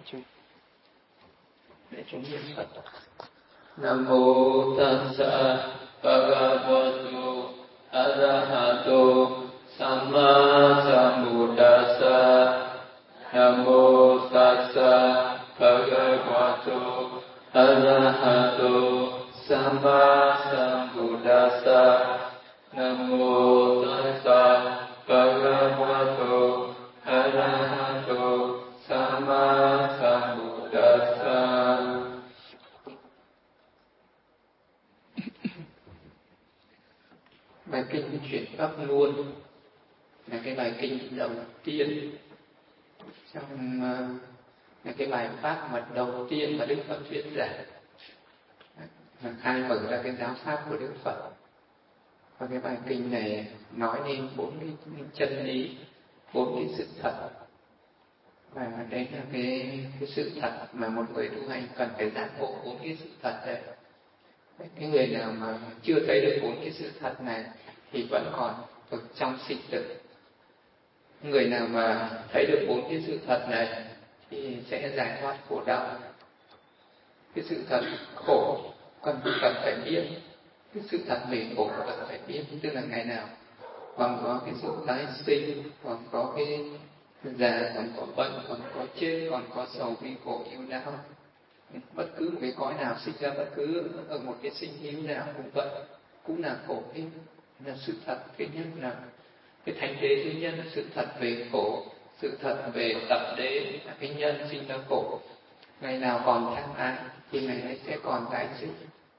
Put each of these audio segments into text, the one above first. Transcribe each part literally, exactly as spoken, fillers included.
chúng để chúng niệm Phật. Nam mô Tassa Bhagavato Arahato Samma Sambuddhassa. Nam mô Tassa Bhagavato Arahato Samma Sambuddhassa. Nam mô Tassa Bhagavato Arahato Samma Sambuddhassa. Bài kinh chuyển pháp luôn là cái bài kinh đầu tiên trong là cái bài pháp mật đầu tiên mà Đức Phật thuyết giảng, khai mở ra cái giáo pháp của Đức Phật. Và cái bài kinh này nói lên bốn cái chân lý, bốn cái sự thật. Và đấy là cái, cái sự thật mà một người tu hành cần phải giác ngộ bốn cái sự thật đấy. Cái người nào mà chưa thấy được bốn cái sự thật này thì vẫn còn ở trong sinh tử. Người nào mà thấy được bốn cái sự thật này thì sẽ giải thoát khổ đau. Cái sự thật khổ cần cần phải biết, cái sự thật về khổ cần phải biết, tức là ngày nào còn có cái sự tái sinh, còn có cái già, còn có bệnh, còn có chết, còn có sầu bi khổ yêu đau. Bất cứ một cái cõi nào sinh ra, bất cứ ở một cái sinh hữu nào cũng vậy, cũng là khổ hết. Là sự thật thứ nhất là cái thánh đế thứ nhất là sự thật về khổ, sự thật về tập đế là cái nhân sinh ra khổ. Ngày nào còn tham ái thì ngày ấy sẽ còn tái sinh.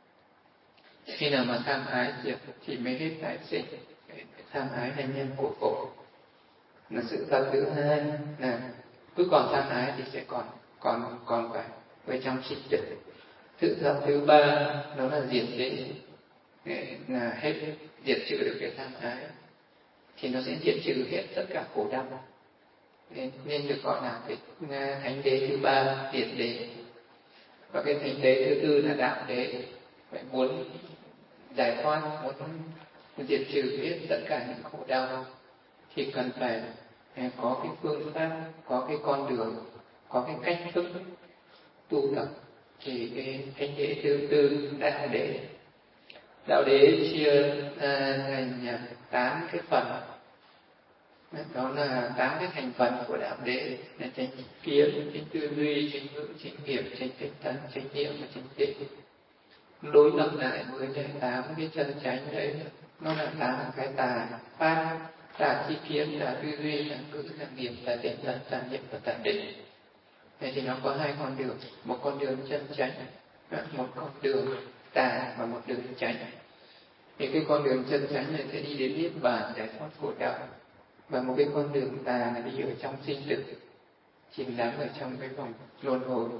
Khi nào mà tham ái diệt thì mới hết tái sinh. Tham ái là nhân của khổ. Là sự thật thứ hai là cứ còn tham ái thì sẽ còn còn còn phải ở trong sinh tử. Sự thật thứ ba đó là diệt đế, là hết diệt trừ được cái tham ái thì nó sẽ diệt trừ hết tất cả khổ đau. Nên, nên được gọi là cái thánh đế thứ ba, diệt đế. Và cái thánh đế thứ tư là đạo đế. Phải muốn giải thoát, muốn diệt trừ hết tất cả những khổ đau thì cần phải có cái phương pháp, có cái con đường, có cái cách thức tu tập. Thì cái thánh đế thứ tư đạo đế. Đạo đế chia ra thành tám cái phần. Đó là tám cái thành phần của đạo đế là chánh kiến, chánh tư duy, chánh ngữ, chánh nghiệp, chánh tinh tấn, chánh niệm và chánh định. Đối lập lại với tám cái chân chánh đấy, nó là tám cái tà pháp, tà chi kiến, tà tư duy, tà ngữ, tà nghiệp, tà tinh tấn, tà niệm và tà định. Thế thì nó có hai con đường, một con đường chân chánh, một con đường tà và một đường chánh. Thì cái con đường chân chánh này sẽ đi đến niết bàn, giải thoát khổ đau. Và một cái con đường tà là đi ở trong sinh tử, chìm đắm ở trong cái vòng luân hồi.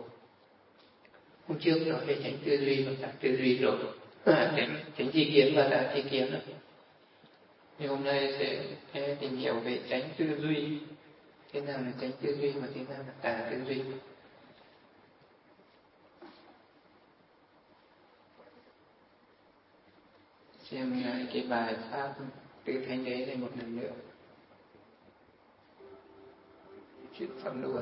Hôm trước nói về chánh tư duy và tà tư duy rồi, à, chánh, chánh chi kiến và tà chi kiến rồi. thì hôm nay sẽ, sẽ tìm hiểu về tránh tư duy. Thế nào là tránh tư duy và thế nào là tà tư duy. Xem lại cái bài pháp từ Thánh Đế này một lần nữa. Chuyện phẩm luôn.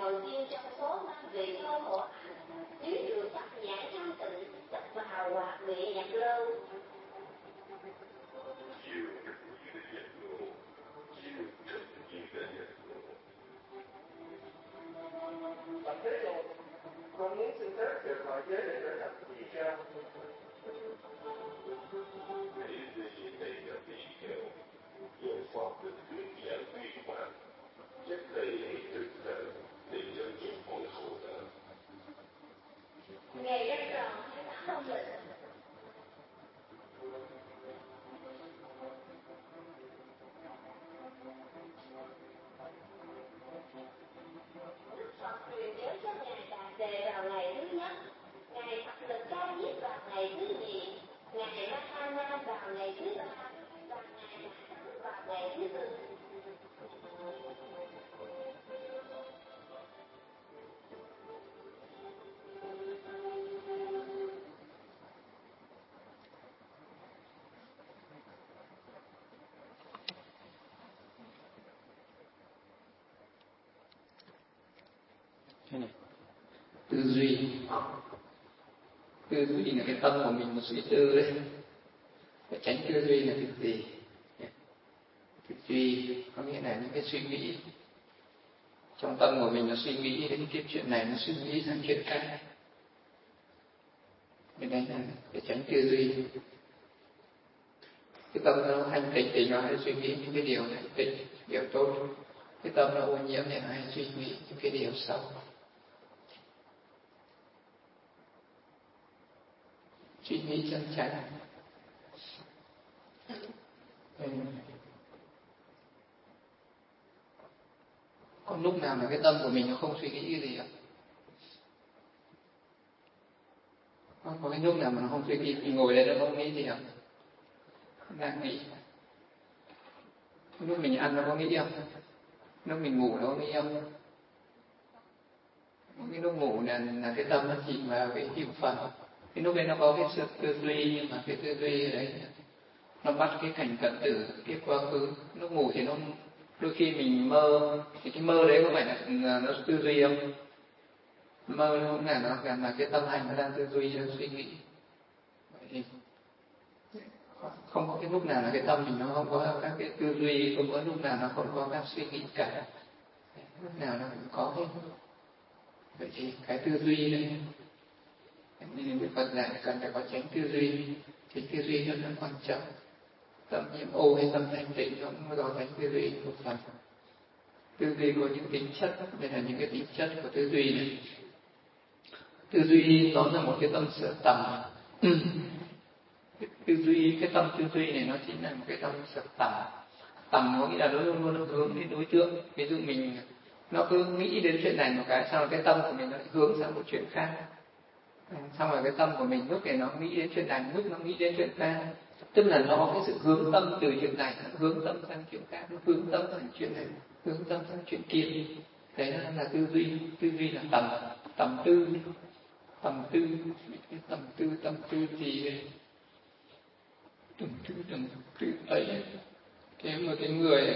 ngồi riêng trong số năm vị thôi hộ dưới trường sắc nhãn thanh tịnh tất vào hoặc bị nhập lâu. Bạch Thế Tôn, con muốn xin phép được hỏi giới để trở thành tỳ kheo. Hãy vì đây là tỳ kheo, dùng pháp được thuyết giảng viên mãn, chắc đây hãy thực hành để dẫn dắt mọi khổ đau. Ngày rất tròn hay đã không định. Đức Phật truyền giới cho Ngài Đạt Đề vào ngày thứ nhất, Ngài Phật Lực Ca Diếp vào ngày thứ nhì, Ngài Mahana vào ngày thứ ba, và Ngài Đại Thắng vào ngày thứ tư. Thế này, tư duy tư duy là cái tâm của mình một suy tư đấy. Phải tránh tư duy là thực gì? Thực duy có nghĩa là những cái suy nghĩ trong tâm của mình, nó suy nghĩ đến cái chuyện này, nó suy nghĩ sang chuyện khác. Cái đấy là phải tránh tư duy. Cái tâm nó thanh tịnh thì nó hay suy nghĩ những cái điều thanh tịnh, điều tốt. Cái tâm nó ô nhiễm thì nó hay suy nghĩ những cái điều xấu. Suy nghĩ chân chánh. Ừ. Còn lúc nào mà cái tâm của mình nó không suy nghĩ cái gì không? Không có cái lúc nào mà nó không suy nghĩ, mình ngồi đây nó không nghĩ gì không? Không đang nghĩ. Lúc mình ăn nó có nghĩ không? Lúc mình ngủ nó có nghĩ không? Cái lúc ngủ là, là cái tâm nó chìm vào cái hiệu phần. Cái lúc đấy nó có cái sự tư duy, nhưng mà cái tư duy đấy nó bắt cái cảnh cận tử, cái quá khứ. Lúc ngủ thì nó đôi khi mình mơ, thì cái mơ đấy có phải là, là nó tư duy không? Mơ nó cũng là nó là cái tâm hành nó đang tư duy, đang suy nghĩ. Vậy thì không có cái lúc nào là cái tâm mình nó không có các cái tư duy, không có lúc nào nó không có các suy nghĩ cả. Lúc nào nó cũng có hết. Vậy thì cái tư duy đấy, nên Đức Phật dạy cần phải có tránh tư duy. Thì tư duy rất là quan trọng. Tâm nhiễm ô hay tâm thanh tịnh nó cũng do tránh tư duy một phần. Tư duy có những tính chất, đây là những cái tính chất của tư duy này. Tư duy nó là một cái tâm sở tầm. Ừ. Tư duy, cái tâm tư duy này nó chính là một cái tâm sở tầm. Tầm có nghĩa là nó luôn luôn hướng đến đối tượng. Ví dụ mình nó cứ nghĩ đến chuyện này một cái, sau cái tâm của mình nó hướng sang một chuyện khác. Xong rồi cái tâm của mình lúc này nó nghĩ đến chuyện này, lúc nó nghĩ đến chuyện khác. Tức là nó có cái sự hướng tâm từ chuyện này, hướng tâm sang chuyện khác, nó hướng tâm sang chuyện này, hướng tâm sang chuyện kia. Đấy là, là tư duy. Tư duy là tầm, tầm tư. Tầm tư, tầm tư, tầm tư thì tầm tư, tầm tư ấy. Cái một cái người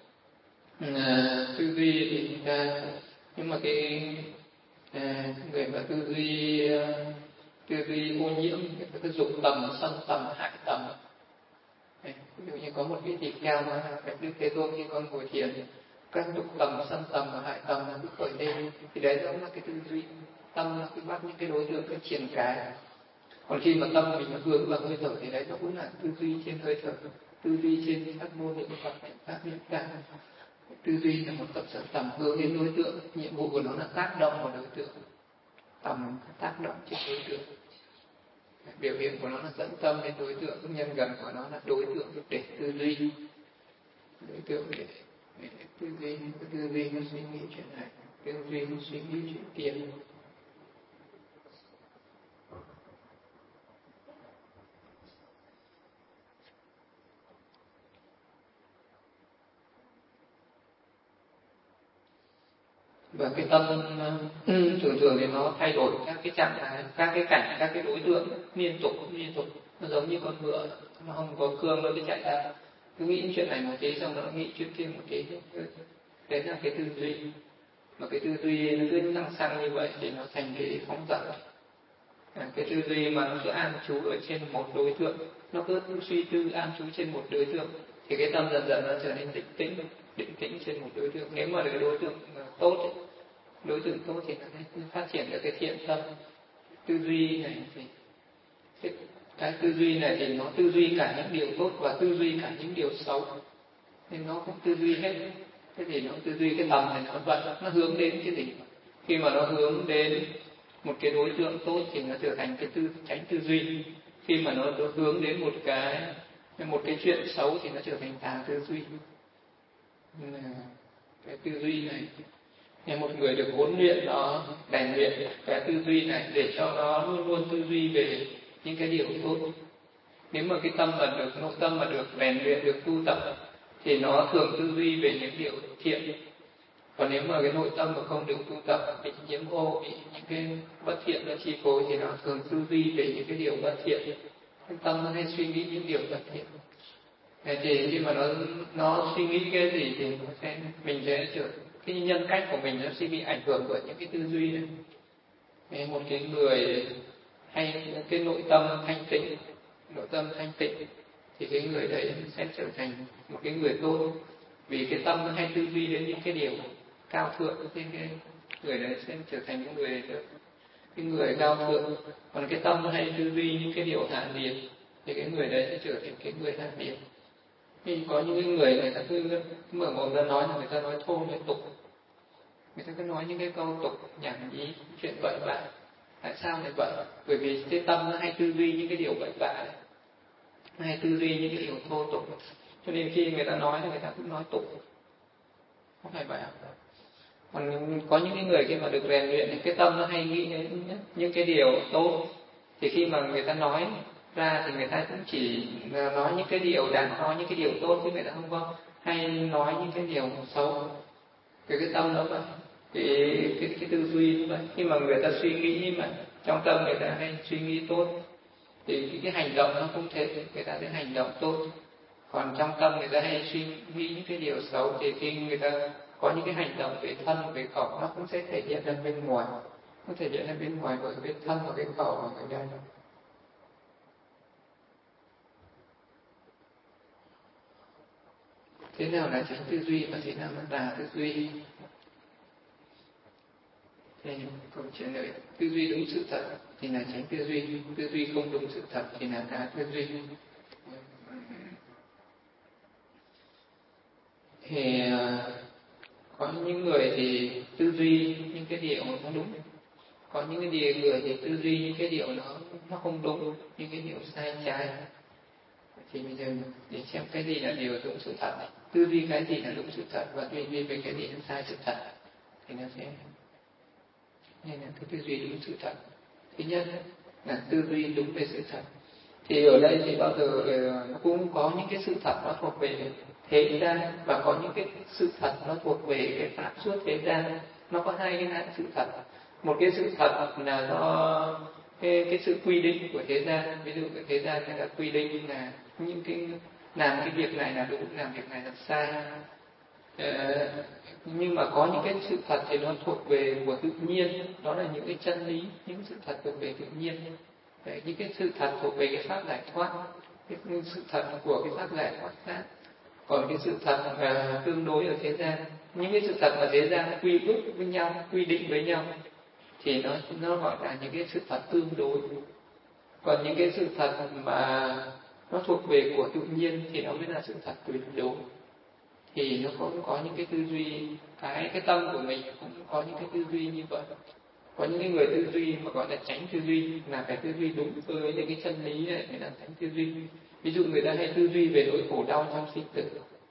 à, tư duy thì người ta, nhưng mà cái à, người mà tư duy tư duy ô nhiễm, cái dục tầm, sân tầm, hại tầm. Ví dụ như có một cái tỳ kheo mà Bạch Đức Thế Tôn khi con ngồi thiền, các dục tầm, sân tầm và hại tầm nó cứ khởi lên, thì đấy cũng là cái tư duy. Tâm nó cứ bắt những cái đối tượng, cái triển cái. Còn khi mà tâm mình nó hướng vào hơi thở thì đấy nó cũng là tư duy trên hơi thở, tư duy trên các môn niệm Phật, các niệm Phật. Tư duy là một tập sở tầm hướng đến đối tượng, nhiệm vụ của nó là tác động vào đối tượng. Tầm tác động trên đối tượng. Biểu hiện của nó là dẫn tâm đến đối tượng, nhân gần của nó là đối tượng để tư duy. Đối tượng để, để tư duy, tư duy nó suy nghĩ chuyện này, tư duy nó suy nghĩ chuyện kia. Và cái tâm thường thường thì nó thay đổi các cái trạng thái, các cái cảnh, các cái đối tượng liên tục liên tục. Nó giống như con ngựa, nó không có cương nó cứ chạy ra, cứ nghĩ chuyện này một tí xong nó nghĩ chuyện kia một tí. Đấy là cái tư duy. mà cái tư duy nó cứ lăng xăng như vậy thì nó thành cái phóng dật. À, cái tư duy mà nó cứ an trú ở trên một đối tượng, nó cứ suy tư an trú trên một đối tượng, thì cái tâm dần dần nó trở nên định tĩnh, định tĩnh trên một đối tượng. Nếu mà cái đối tượng tốt ấy, đối tượng tốt thì nó sẽ phát triển được cái thiện tâm. Tư duy này thì cái, cái tư duy này thì nó tư duy cả những điều tốt và tư duy cả những điều xấu, nên nó cũng tư duy hết. Thế thì nó tư duy cái tầm này nó vận, nó hướng đến cái gì? Khi mà nó hướng đến một cái đối tượng tốt thì nó trở thành cái tư tránh tư duy. Khi mà nó, nó hướng đến một cái một cái chuyện xấu thì nó trở thành tà tư duy. Cái tư duy này, nên một người được huấn luyện nó rèn luyện cái tư duy này để cho nó luôn luôn tư duy về những cái điều tốt. Nếu mà cái tâm mà được nội tâm mà được rèn luyện, được tu tập thì nó thường tư duy về những điều thiện. Còn nếu mà cái nội tâm mà không được tu tập, bị nhiễm ô, bị những cái bất thiện nó chi phối thì nó thường tư duy về những cái điều bất thiện. Cái tâm nó hay suy nghĩ những điều bất thiện. Thế thì khi mà nó nó suy nghĩ cái gì thì nó sẽ mình sẽ trở cái nhân cách của mình nó sẽ bị ảnh hưởng bởi những cái tư duy này. Thế một cái người hay cái nội tâm thanh tịnh, nội tâm thanh tịnh thì cái người đấy sẽ trở thành một cái người tốt, vì cái tâm nó hay tư duy đến những cái điều cao thượng, thì cái người đấy sẽ trở thành cái người cái người cao thượng. Còn cái tâm nó hay tư duy những cái điều hạ liệt thì cái người đấy sẽ trở thành cái người hạ liệt. Thì có những cái người người ta cứ mở mồm ra nói là người ta nói thô liên tục, người ta cứ nói những cái câu tục nhảm nhí, chuyện bậy bạ. Tại sao lại vậy? Bởi vì cái tâm nó hay tư duy những cái điều bậy bạ này, hay tư duy những cái điều thô tục, cho nên khi người ta nói thì người ta cũng nói tục, không phải vậy. Còn có những cái người khi mà được rèn luyện thì cái tâm nó hay nghĩ đến những cái điều tốt, thì khi mà người ta nói ra thì người ta cũng chỉ nói những cái điều đáng nói, những cái điều tốt, chứ người ta không có hay nói những cái điều xấu. Cái cái tâm đó vậy, cái cái cái tư duy như vậy. Khi mà người ta suy nghĩ như vậy, trong tâm người ta hay suy nghĩ tốt thì cái, cái hành động nó cũng thế, người ta sẽ hành động tốt. Còn trong tâm người ta hay suy nghĩ những cái điều xấu thì khi người ta có những cái hành động về thân về khẩu nó cũng sẽ thể hiện ra bên ngoài, nó thể hiện ra bên ngoài bởi cái thân và cái khẩu của người ta. Thế nào là tránh tư duy và thế nào là tà tư duy? Thì câu chuyện này, tư duy đúng sự thật thì là tránh tư duy, tư duy không đúng sự thật thì là tà tư duy. Thì có những người thì tư duy những cái điều nó đúng, có những cái điều người thì tư duy những cái điều nó nó không đúng, những cái điều sai trái. Thì bây giờ để xem cái gì là điều đúng sự thật này, tư duy cái gì là đúng sự thật và tư duy về cái gì là sai sự thật thì nó sẽ nên là cái tư duy đúng sự thật. Thứ nhất là tư duy đúng về sự thật. Thì ở đây thì bao giờ nó cũng có những cái sự thật nó thuộc về thế gian và có những cái sự thật nó thuộc về cái pháp suốt thế gian. Nó có hai cái hạng sự thật. Một cái sự thật là do cái, cái sự quy định của thế gian. Ví dụ cái thế gian người ta quy định là những cái làm cái việc này là đúng, làm việc này là sai. Ờ, nhưng mà có những cái sự thật thì nó thuộc về của tự nhiên, đó là những cái chân lý, những sự thật thuộc về tự nhiên. Đấy, những cái sự thật thuộc về cái pháp giải thoát, cái sự thật của cái pháp giải thoát khác. Còn cái sự thật là tương đối ở thế gian, những cái sự thật mà thế gian nó quy ước với nhau, quy định với nhau thì nó nó gọi là những cái sự thật tương đối. Còn những cái sự thật mà nó thuộc về của tự nhiên thì nó mới là sự thật tuyệt đối. Thì nó cũng có những cái tư duy, cái cái tâm của mình cũng có những cái tư duy như vậy. Có những cái người tư duy mà gọi là tránh tư duy, là phải tư duy đúng với những cái chân lý này mới là tránh tư duy. Ví dụ người ta hay tư duy về nỗi khổ đau trong sinh tử.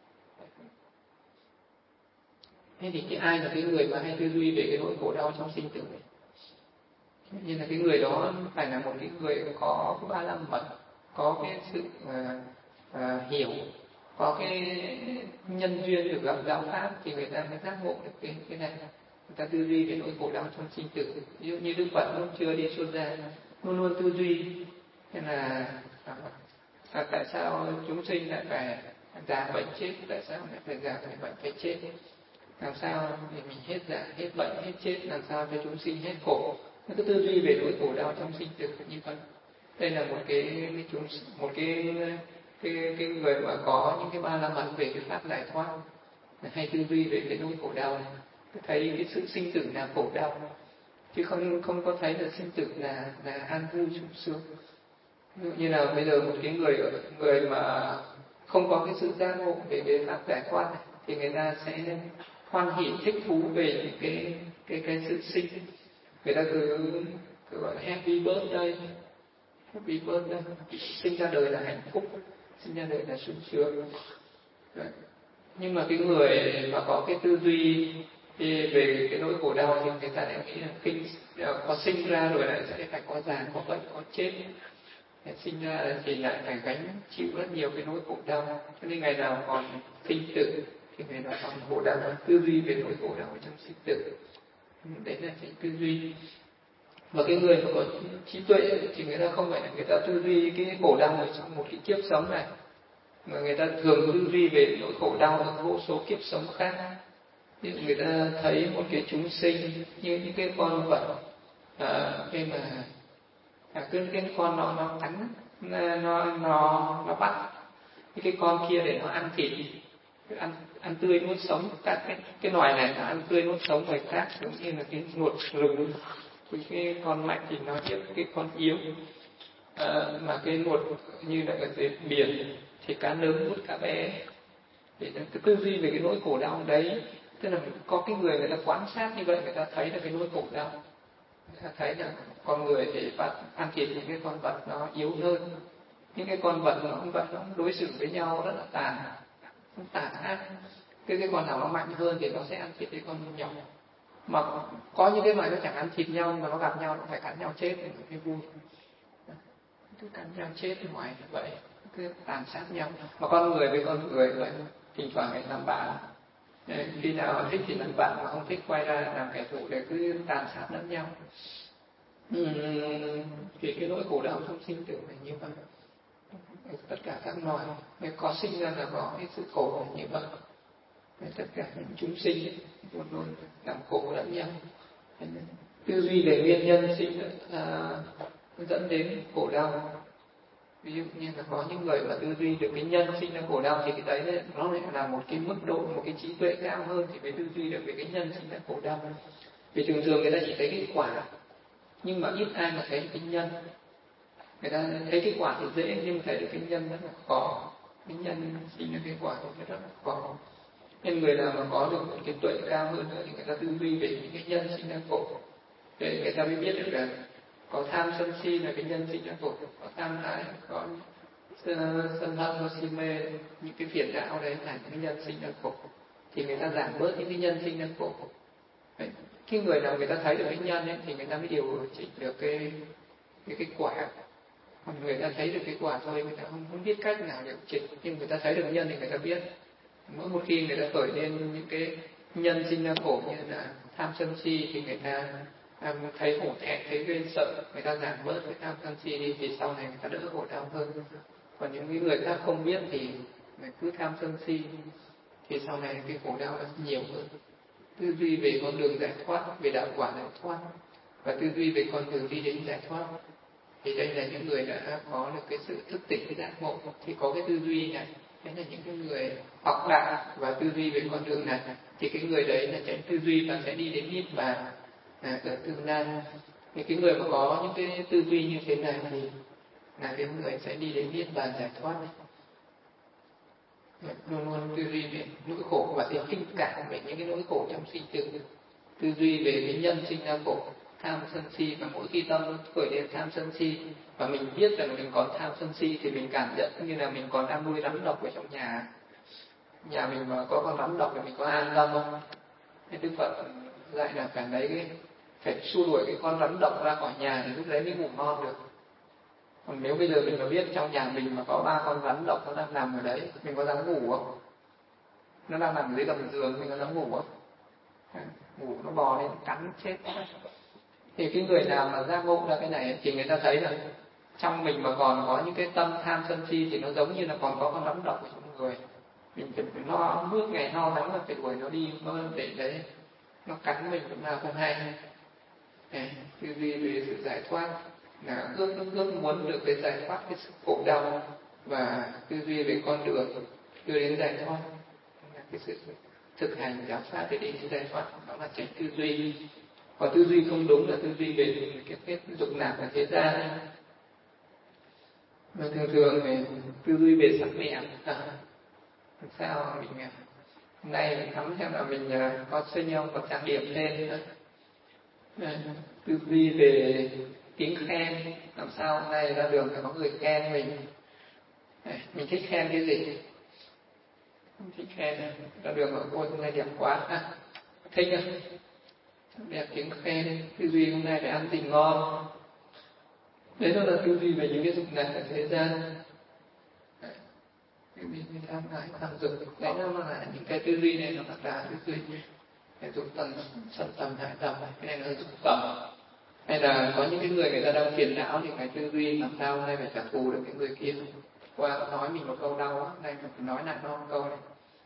Thế thì cái ai là cái người mà hay tư duy về cái nỗi khổ đau trong sinh tử này? Như là cái người đó phải là một cái người có ba la mật, có cái sự uh, uh, hiểu, có cái nhân duyên được gặp giáo pháp thì người ta mới giác ngộ được cái cái này. Người ta tư duy về nỗi khổ đau trong sinh tử. Ví dụ như Đức Phật lúc chưa đi xuất gia luôn luôn tư duy thế là à, tại sao chúng sinh lại phải già bệnh chết, tại sao lại phải già phải bệnh phải chết. làm sao để mình hết già, hết bệnh, hết chết, làm sao cho chúng sinh hết khổ. Nó cứ tư duy về nỗi khổ đau trong sinh tử như vậy. Đây là một cái, cái chúng một cái cái cái người mà có những cái ba la mật về cái pháp giải thoát, hay tư duy về cái nỗi khổ đau này, thấy cái sự sinh tử là khổ đau, chứ không không có thấy là sinh tử là là an vui sung sướng. Ví dụ như là bây giờ một cái người người mà không có cái sự giác ngộ về cái pháp giải thoát này, thì người ta sẽ hoan hỉ thích thú về những cái cái cái sự sinh. Người ta cứ, cứ gọi là happy birthday, happy birthday, sinh ra đời là hạnh phúc, sinh ra đời là sung sướng. Đấy. Nhưng mà cái người mà có cái tư duy về cái nỗi khổ đau thì người ta lại nghĩ là kinh có sinh ra rồi lại sẽ phải có già, có bệnh, có chết. Sinh ra thì lại phải gánh chịu rất nhiều cái nỗi khổ đau, cho nên ngày nào còn sinh tử thì ngày nào còn khổ đau, tư duy về nỗi khổ đau trong sinh tử. Đấy là cái tư duy. Và cái người mà có trí tuệ thì người ta không phải là người ta tư duy cái khổ đau ở trong một cái kiếp sống này, mà người ta thường tư duy về nỗi khổ đau ở vô số kiếp sống khác. Ví dụ người ta thấy một cái chúng sinh như những cái con vật, à, khi mà à, cứ cái con nó nó cắn, nó nó nó bắt những cái con kia để nó ăn thịt, ăn ăn tươi nuốt sống các cái cái loài này nó ăn tươi nuốt sống loài khác, giống như là cái nuột rừng, cái con mạnh thì nó giết cái con yếu, à, mà cái nuột như là ở dưới biển thì cá lớn nuốt cá bé. Thì cái tư duy về cái nỗi khổ đau đấy, tức là có cái người người ta quan sát như vậy, người ta thấy là cái nỗi khổ đau, người ta thấy là con người thì bắt ăn thịt những cái con vật nó yếu hơn, những cái con vật nó vật nó đối xử với nhau rất là tàn tàn ác. Cái cái con nào nó mạnh hơn thì nó sẽ ăn thịt cái con nhỏ, mà có những cái loài nó chẳng ăn thịt nhau, mà nó gặp nhau nó phải cắn nhau chết thì mới vui, cứ cắn nhau chết ngoài như vậy, cứ tàn sát nhau. Mà con người với con người lại thỉnh thoảng phải làm bạn, khi nào thích thì làm bạn, mà không thích quay ra làm kẻ thù để cứ tàn sát lẫn nhau. Uhm, thì cái nỗi khổ đau trong sinh tử là như vậy. Tất cả các loài nếu có sinh ra là có cái sự khổ là như vậy. Tất cả những chúng sinh luôn luôn làm khổ lẫn nhau. Tư duy về nguyên nhân sinh à, dẫn đến khổ đau. Ví dụ như là có những người mà tư duy được cái nhân sinh ra khổ đau thì cái đấy nó lại là một cái mức độ, một cái trí tuệ cao hơn thì mới tư duy được về cái nhân sinh ra khổ đau. Vì thường thường người ta chỉ thấy cái quả, nhưng mà ít ai mà thấy cái nhân. Người ta thấy cái quả thì dễ, nhưng mà thấy được cái nhân rất là khó. Cái nhân sinh ra cái quả thì rất là khó. Nên người nào mà có được một cái tuệ cao hơn nữa thì người ta tư duy về những cái nhân sinh ra khổ, để người ta mới biết được là có tham sân si là cái nhân sinh ra khổ, có tham ái, có sân hận, có si mê, những cái phiền não đấy là những cái nhân sinh ra khổ, thì người ta giảm bớt những cái nhân sinh ra khổ. Đấy. Khi người nào người ta thấy được cái nhân ấy, thì người ta mới điều chỉnh được cái cái cái quả. Còn người ta thấy được cái quả thôi, người ta không, không biết cách nào điều chỉnh, nhưng người ta thấy được nhân thì người ta biết. Mỗi một khi người ta khởi lên những cái nhân sinh ra khổ như là tham sân si thì người ta à, thấy hổ thẹn, thấy ghê sợ, người ta giảm bớt cái tham sân si đi, thì sau này người ta đỡ khổ đau hơn. Còn những người khác không biết thì người cứ tham sân si thì sau này cái khổ đau nó nhiều hơn. Tư duy về con đường giải thoát, về đạo quả giải thoát, và tư duy về con đường đi đến giải thoát, thì đây là những người đã có được cái sự thức tỉnh, cái giác ngộ, thì có cái tư duy này. Đấy là những cái người học đạo và tư duy về con đường này, thì cái người đấy là tránh tư duy và sẽ đi đến niết bàn à, ở tương lai. Thì cái người mà có những cái tư duy như thế này thì là cái người sẽ đi đến niết bàn giải thoát này. Luôn luôn tư duy về nỗi khổ và cái kinh cảm về những cái nỗi khổ trong sinh tử, tư duy về cái nhân sinh ra khổ, tham sân si, và mỗi khi tâm khởi lên tham sân si và mình biết rằng mình còn tham sân si thì mình cảm nhận như là mình còn đang nuôi rắn độc ở trong nhà. Nhà mình mà có con rắn độc thì mình có an tâm không? Nên Đức Phật dạy là phải lấy cái phải xua đuổi cái con rắn độc ra khỏi nhà thì lúc đấy mới ngủ ngon được. Còn nếu bây giờ mình mà biết trong nhà mình mà có ba con rắn độc nó đang nằm ở đấy, mình có dám ngủ không? Nó đang nằm dưới gầm giường, mình có dám ngủ không? Ngủ nó bò lên cắn chết. Thì cái người nào mà giác ngộ ra cái này thì người ta thấy là trong mình mà còn có những cái tâm tham sân si thì nó giống như là còn có con rắn độc ở trong người. Mình phải lo bước ngày lo lắng là phải đuổi nó đi mơ để đấy nó cắn mình lúc nào không hay. Tư duy về sự giải thoát là ước ước ước muốn được cái giải thoát cái sự khổ đau, và tư duy về con đường đưa đến giải thoát là cái sự thực hành giáo pháp để đi đến giải thoát, đó là tránh tư duy. Còn tư duy không đúng là tư duy về cái kết dục nạp ở thế gian. Và thường thường thì tư duy về sắc đẹp, à, sao mình hôm nay mình ngắm xem là mình có xinh không, có trang điểm lên nữa. Tư duy về tiếng khen, làm sao hôm nay ra đường phải có người khen mình. Mình thích khen cái gì? Mình thích khen ra đường bảo ôi hôm nay đẹp quá, à, thích không? Đẹp tiếng khen. Tư duy hôm nay phải ăn gì ngon. Đấy đó là tư duy về những cái dục lạc ở thế gian. Tư duy về tham ái tham dục, đấy nó là những cái tư duy này, nó là tư duy cái dục tầm sân tầm hại tầm, cái này là dục tầm. Hay là có những cái người người ta đang phiền não thì cái tư duy làm sao hôm nay phải trả thù được cái người kia, qua nói mình một câu đau á, nay mình phải nói lại nó một câu này.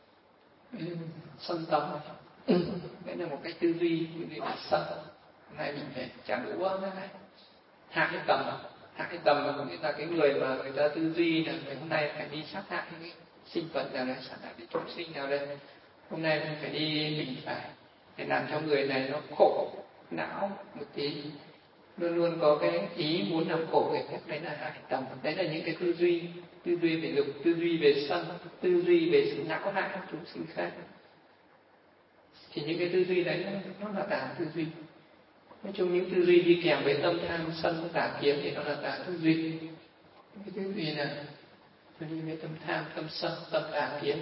Sân tầm, đấy là một cái tư duy, tư duy là sân. Hôm nay mình phải trả đũa nó này. Hạ cái tầm, hạ cái tầm là nghĩa là cái người mà người ta tư duy là ngày hôm nay phải đi sát hại cái sinh vật nào đấy, sát hại cái chúng sinh nào đây. Hôm nay mình phải đi, mình phải để làm cho người này nó khổ não một tí, luôn luôn có cái ý muốn làm khổ người khác, đấy là hạ tầm. Đấy là những cái tư duy, tư duy về dục, tư duy về sân, tư duy về sự não hại chúng sinh khác. Thì những cái tư duy đấy nó, nó là tà tư duy. Nói chung những tư duy đi kèm với tâm tham sân tà kiến thì nó là tà tư duy. Cái tư duy là tư duy với tâm tham, tâm sân, tâm tà kiến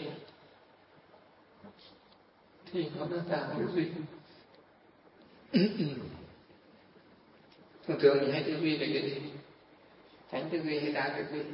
thì nó là tà tư duy. Thường thường mình hay tư duy về cái gì? Tránh tư duy hay tà tư duy?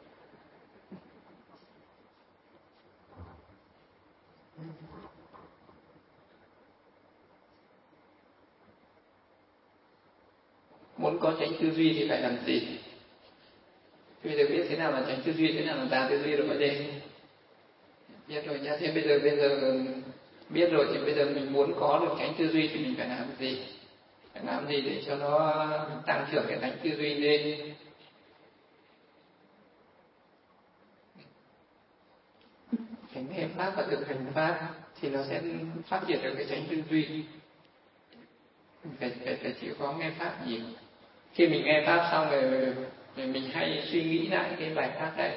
Muốn có tránh tư duy thì phải làm gì? Bây giờ biết thế nào là tránh tư duy, thế nào là tà tư duy rồi mọi gì? Biết rồi nhá. Thế bây giờ bây giờ biết rồi thì bây giờ mình muốn có được tránh tư duy thì mình phải làm gì? Phải làm gì để cho nó tăng trưởng cái tránh tư duy lên? Phải nghe pháp và thực hành pháp thì nó sẽ phát triển được cái tránh tư duy. Phải, phải, phải chịu khó nghe pháp nhiều. Khi mình nghe pháp xong rồi mình hay suy nghĩ lại cái bài pháp này.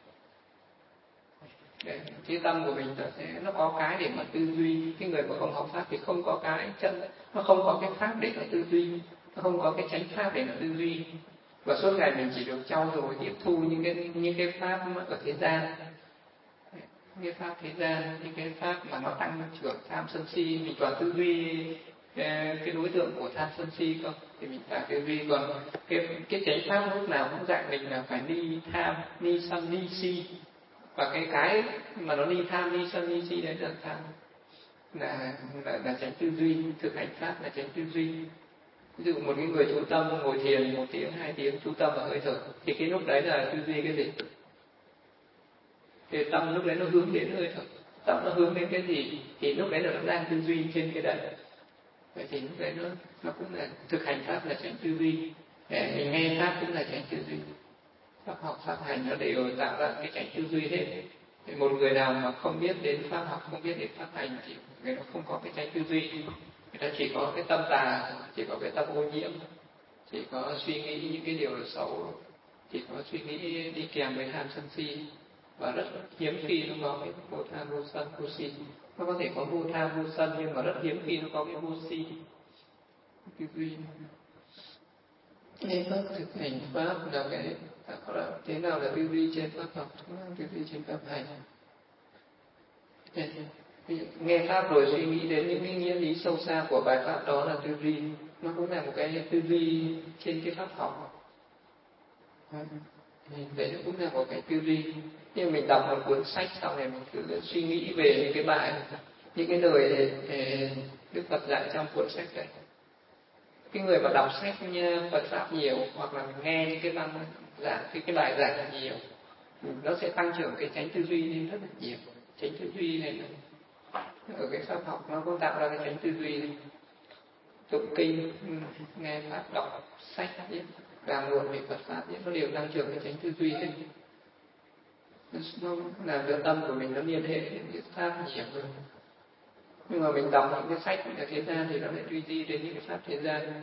Đấy, cái tâm của mình nó sẽ nó có cái để mà tư duy. Cái người mà không học pháp thì không có cái chân, nó không có cái pháp để nó tư duy, nó không có cái chánh pháp để nó tư duy. Và suốt ngày mình chỉ được trau dồi tiếp thu những cái những cái pháp ở thế gian, những cái pháp thế gian, những cái pháp mà nó tăng trưởng tham sân si, mình toàn tư duy cái đối tượng của tham sân si không thì mình phải tư duy. Còn cái cái chánh pháp lúc nào cũng dạy mình là phải ni tham, ni sân, ni si, và cái cái mà nó ni tham, ni sân, ni si đấy là tham, là là, là tránh tư duy. Thực hành pháp là tránh tư duy. Ví dụ một cái người chú tâm ngồi thiền một tiếng hai tiếng chú tâm vào hơi thở thì cái lúc đấy là tư duy cái gì? Thì tâm lúc đấy nó hướng đến hơi thở, tâm nó hướng đến cái gì thì lúc đấy là nó đang tư duy trên cái đấy. Vậy thì lúc đấy nó nó cũng là thực hành pháp là tránh tư duy, để mình nghe pháp cũng là tránh tư duy. Pháp học pháp hành nó đều tạo ra cái tránh tư duy hết. Thì một người nào mà không biết đến pháp học, không biết đến pháp hành thì người đó không có cái tránh tư duy. Người ta chỉ có cái tâm tà, chỉ có cái tâm ô nhiễm, chỉ có suy nghĩ những cái điều xấu, chỉ có suy nghĩ đi kèm với tham sân si. Và rất hiếm khi nó có cái vô tham vô sân vô si. Nó có thể có vô tham vô sân nhưng mà rất hiếm khi nó có cái vô si. Tư duy nghe pháp thực hành pháp là cái thế nào là tư duy trên pháp học, thế nào tư duy trên pháp hành. Nghe pháp rồi suy nghĩ đến những cái nghĩa lý sâu xa của bài pháp đó là tư duy. Nó cũng là một cái tư duy trên cái pháp học. Đấy nó cũng là một cái tư duy. Nhưng mình đọc một cuốn sách sau này mình cứ suy nghĩ về những cái bài, những cái lời Đức Phật dạy trong cuốn sách đấy. Cái người mà đọc sách Phật pháp nhiều hoặc là mình nghe những cái văn giảng, cái cái bài giảng nhiều, nó sẽ tăng trưởng cái tránh tư duy lên rất là nhiều. tránh tư duy này. Ở cái pháp học nó cũng tạo ra cái tránh tư duy này. Tụng kinh, nghe pháp, đọc sách, đàm luận về Phật pháp, nó đều tăng trưởng cái tránh tư duy hết. Nó làm cho tâm của mình nó liên hệ đến cái pháp nhiều hơn. Nhưng mà mình đọc những cái sách ở thế gian thì nó lại duy di đến những cái pháp thế gian.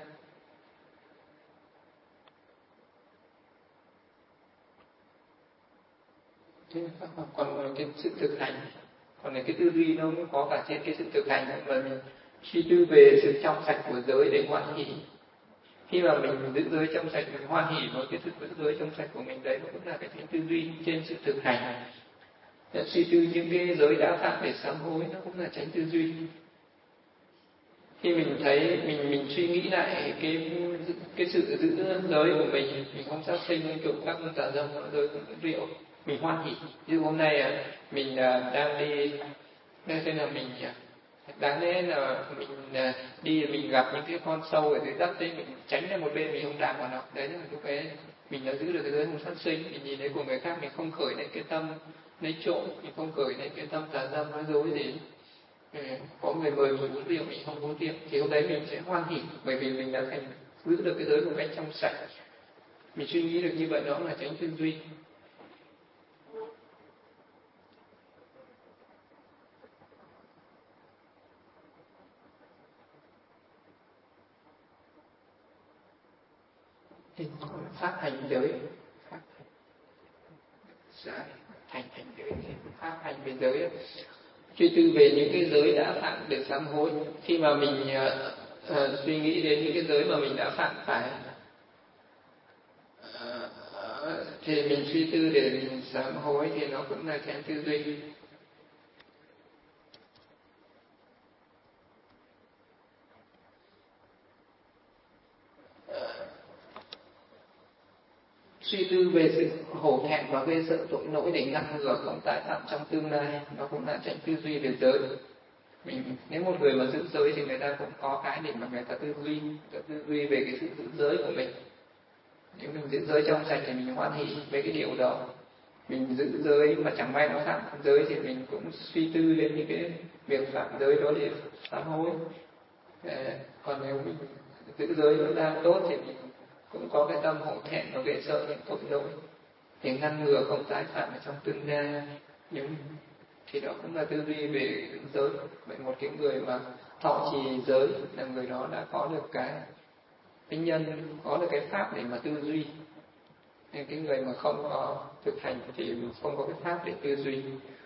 Thế pháp học còn cái sự thực hành, còn cái tư duy nó cũng có cả trên cái sự thực hành, mà mình suy tư về sự trong sạch của giới để hoan hỷ. Khi mà mình giữ giới trong sạch, mình hoan hỷ với cái sự giữ giới trong sạch của mình đấy, nó cũng là cái tránh tư duy trên sự thực hành. Để suy tư những cái giới đã phạm để sám hối, nó cũng là tránh tư duy. Khi mình thấy mình mình suy nghĩ lại cái cái sự giữ giới của mình, mình không sát sinh, trộm cắp, tà dâm, rồi rượu, mình hoan hỷ. Ví dụ hôm nay mình đang đi, nên là mình đáng lẽ là mình đi mình gặp những cái con sâu ở dưới đất đấy, mình tránh ra một bên, mình không đạp vào nó. Đấy là lúc ấy mình đã giữ được cái giới không sát sinh. Mình nhìn thấy của người khác, mình không khởi lên cái tâm lấy trộm, mình không khởi lên cái tâm tà dâm nói dối gì. Có người mời mình uống rượu, mình không uống rượu, thì hôm đấy mình sẽ hoan hỷ, bởi vì mình đã thành giữ được cái giới một cách trong sạch. Mình suy nghĩ được như vậy, đó là tránh tư duy. Pháp hành giới, pháp hành, hành hành giới, pháp hành về giới, suy tư về những cái giới đã phạm để sám hối. Khi mà mình uh, uh, suy nghĩ đến những cái giới mà mình đã phạm phải, uh, uh, thì mình suy tư để mình sám hối, thì nó cũng là tránh tư duy. Suy tư về sự hổ thẹn và gây sợ tội lỗi để ngăn ngừa không tái phạm trong tương lai, nó cũng là tránh tư duy về giới. Mình nếu một người mà giữ giới thì người ta cũng có cái để mà người ta tư duy, tư duy về cái sự giữ giới của mình. Nếu mình giữ giới trong sạch thì mình hoan hỷ với cái điều đó. Mình giữ giới mà chẳng may nó phạm giới thì mình cũng suy tư đến những cái việc phạm giới đó để sám hối. Còn nếu mình giữ giới nó đang tốt thì mình cũng có cái tâm hổ thẹn và ghê sợ những tội lỗi để ngăn ngừa không tái phạm ở trong tương lai. Nhưng thì đó cũng là tư duy về giới. Vậy một cái người mà thọ trì giới là người đó đã có được cái tinh nhân, có được cái pháp để mà tư duy. Nên cái người mà không có thực hành thì không có cái pháp để tư duy.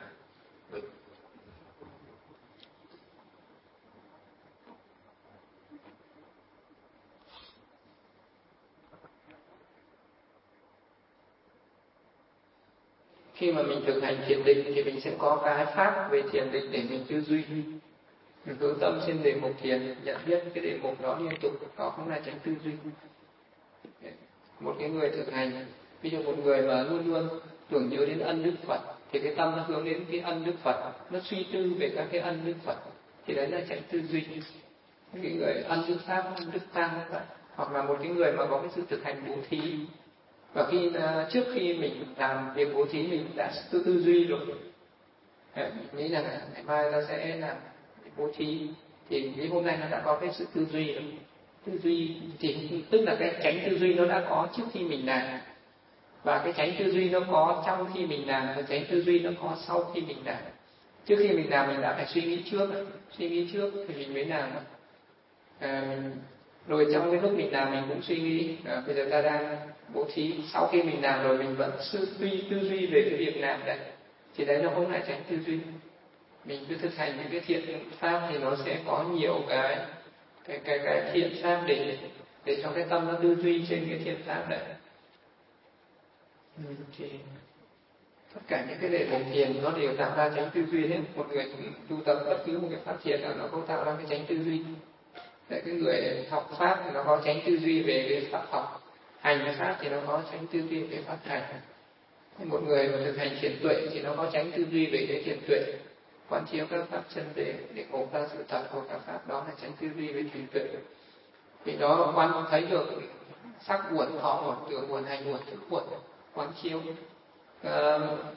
Khi mà mình thực hành thiền định thì mình sẽ có cái pháp về thiền định để mình tư duy. Mình hướng tâm trên đề mục thiền, nhận biết cái đề mục đó liên tục, đó cũng là tránh tư duy. Một cái người thực hành, ví dụ một người mà luôn luôn tưởng nhớ đến ân đức Phật, thì cái tâm nó hướng đến cái ân đức Phật, nó suy tư về các cái ân đức Phật, thì đấy là tránh tư duy. Cái người ân đức Pháp, ân đức Tăng, hoặc là một cái người mà có cái sự thực hành bố thí, và khi trước khi mình làm việc bố thí mình đã tư, tư duy rồi, mình nghĩ rằng là ngày mai ta sẽ làm bố thí, thì cái hôm nay nó đã có cái sự tư duy rồi. Tư duy thì tức là cái tránh tư duy nó đã có trước khi mình làm, và cái tránh tư duy nó có trong khi mình làm, và tránh tư duy nó có sau khi mình làm. Trước khi mình làm mình đã phải suy nghĩ trước, suy nghĩ trước thì mình mới làm. À, rồi trong cái lúc mình làm mình cũng suy nghĩ, à, bây giờ ta đang bố thí, sau khi mình làm rồi mình vẫn tư duy tư duy về cái việc làm đấy, thì đấy nó không lại tránh tư duy. Mình cứ thực hành những cái thiện pháp thì nó sẽ có nhiều cái cái cái, cái thiện pháp để để cho cái tâm nó tư duy trên cái thiện pháp đấy. Ừ, thì tất cả những cái đề mục thiền nó đều tạo ra tránh tư duy hết. Một người tu tập bất cứ một cái pháp thiền nào nó cũng tạo ra cái tránh tư duy. Để cái người học pháp thì nó có tránh tư duy về cái pháp học, hành cái pháp thì nó có tránh tư duy về pháp hành. Một người mà thực hành thiền tuệ thì nó có tránh tư duy về cái thiền tuệ, quán chiếu các pháp chân để để ngộ ra sự thật của các pháp, đó là tránh tư duy về thiền tuệ. Vì đó quan thấy được sắc uẩn, thọ uẩn, tưởng uẩn, hành uẩn, thức uẩn, quán chiếu uh,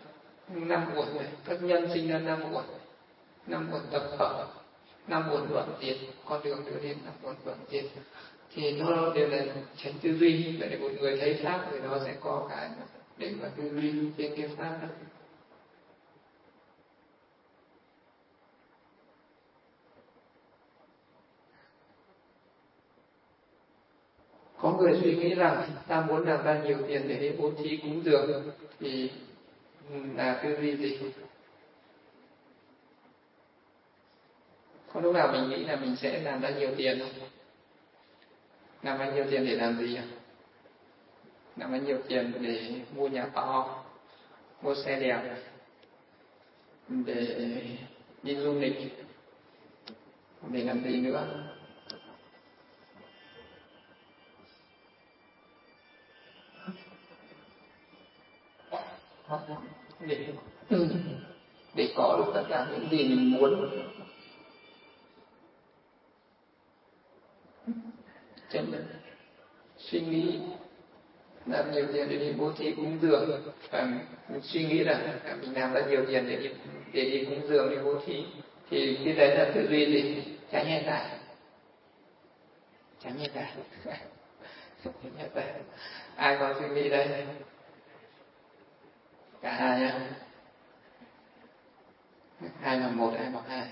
năm uẩn này, các nhân sinh ra năm uẩn, năm uẩn tập khởi, năm uẩn đoạn diệt, con đường đưa đến năm uẩn đoạn diệt, thì nó đều là tránh tư duy. Vậy để một người thấy pháp thì nó sẽ có cái để mà tư duy trên cái pháp đó. Có người suy nghĩ rằng ta muốn làm ra nhiều tiền để bố thí cúng dường thì là tư duy gì? Có lúc nào mình nghĩ là mình sẽ làm ra nhiều tiền không? Làm ra nhiều tiền để làm gì không? Làm ra nhiều tiền để mua nhà to, mua xe đẹp, để đi du lịch, để làm gì nữa? Để, để có được tất cả những gì mình muốn. Cho nên suy nghĩ làm nhiều tiền để đi bố thí cúng dường, và mình suy nghĩ là mình làm ra nhiều tiền để đi, để đi cúng dường, đi bố thí, thì cái đấy là tư duy gì? Trái hiện tại. Trái hiện tại. Hiện tại. Ai có suy nghĩ đây? Cả hai nhá. Hai là một, hai hoặc hai.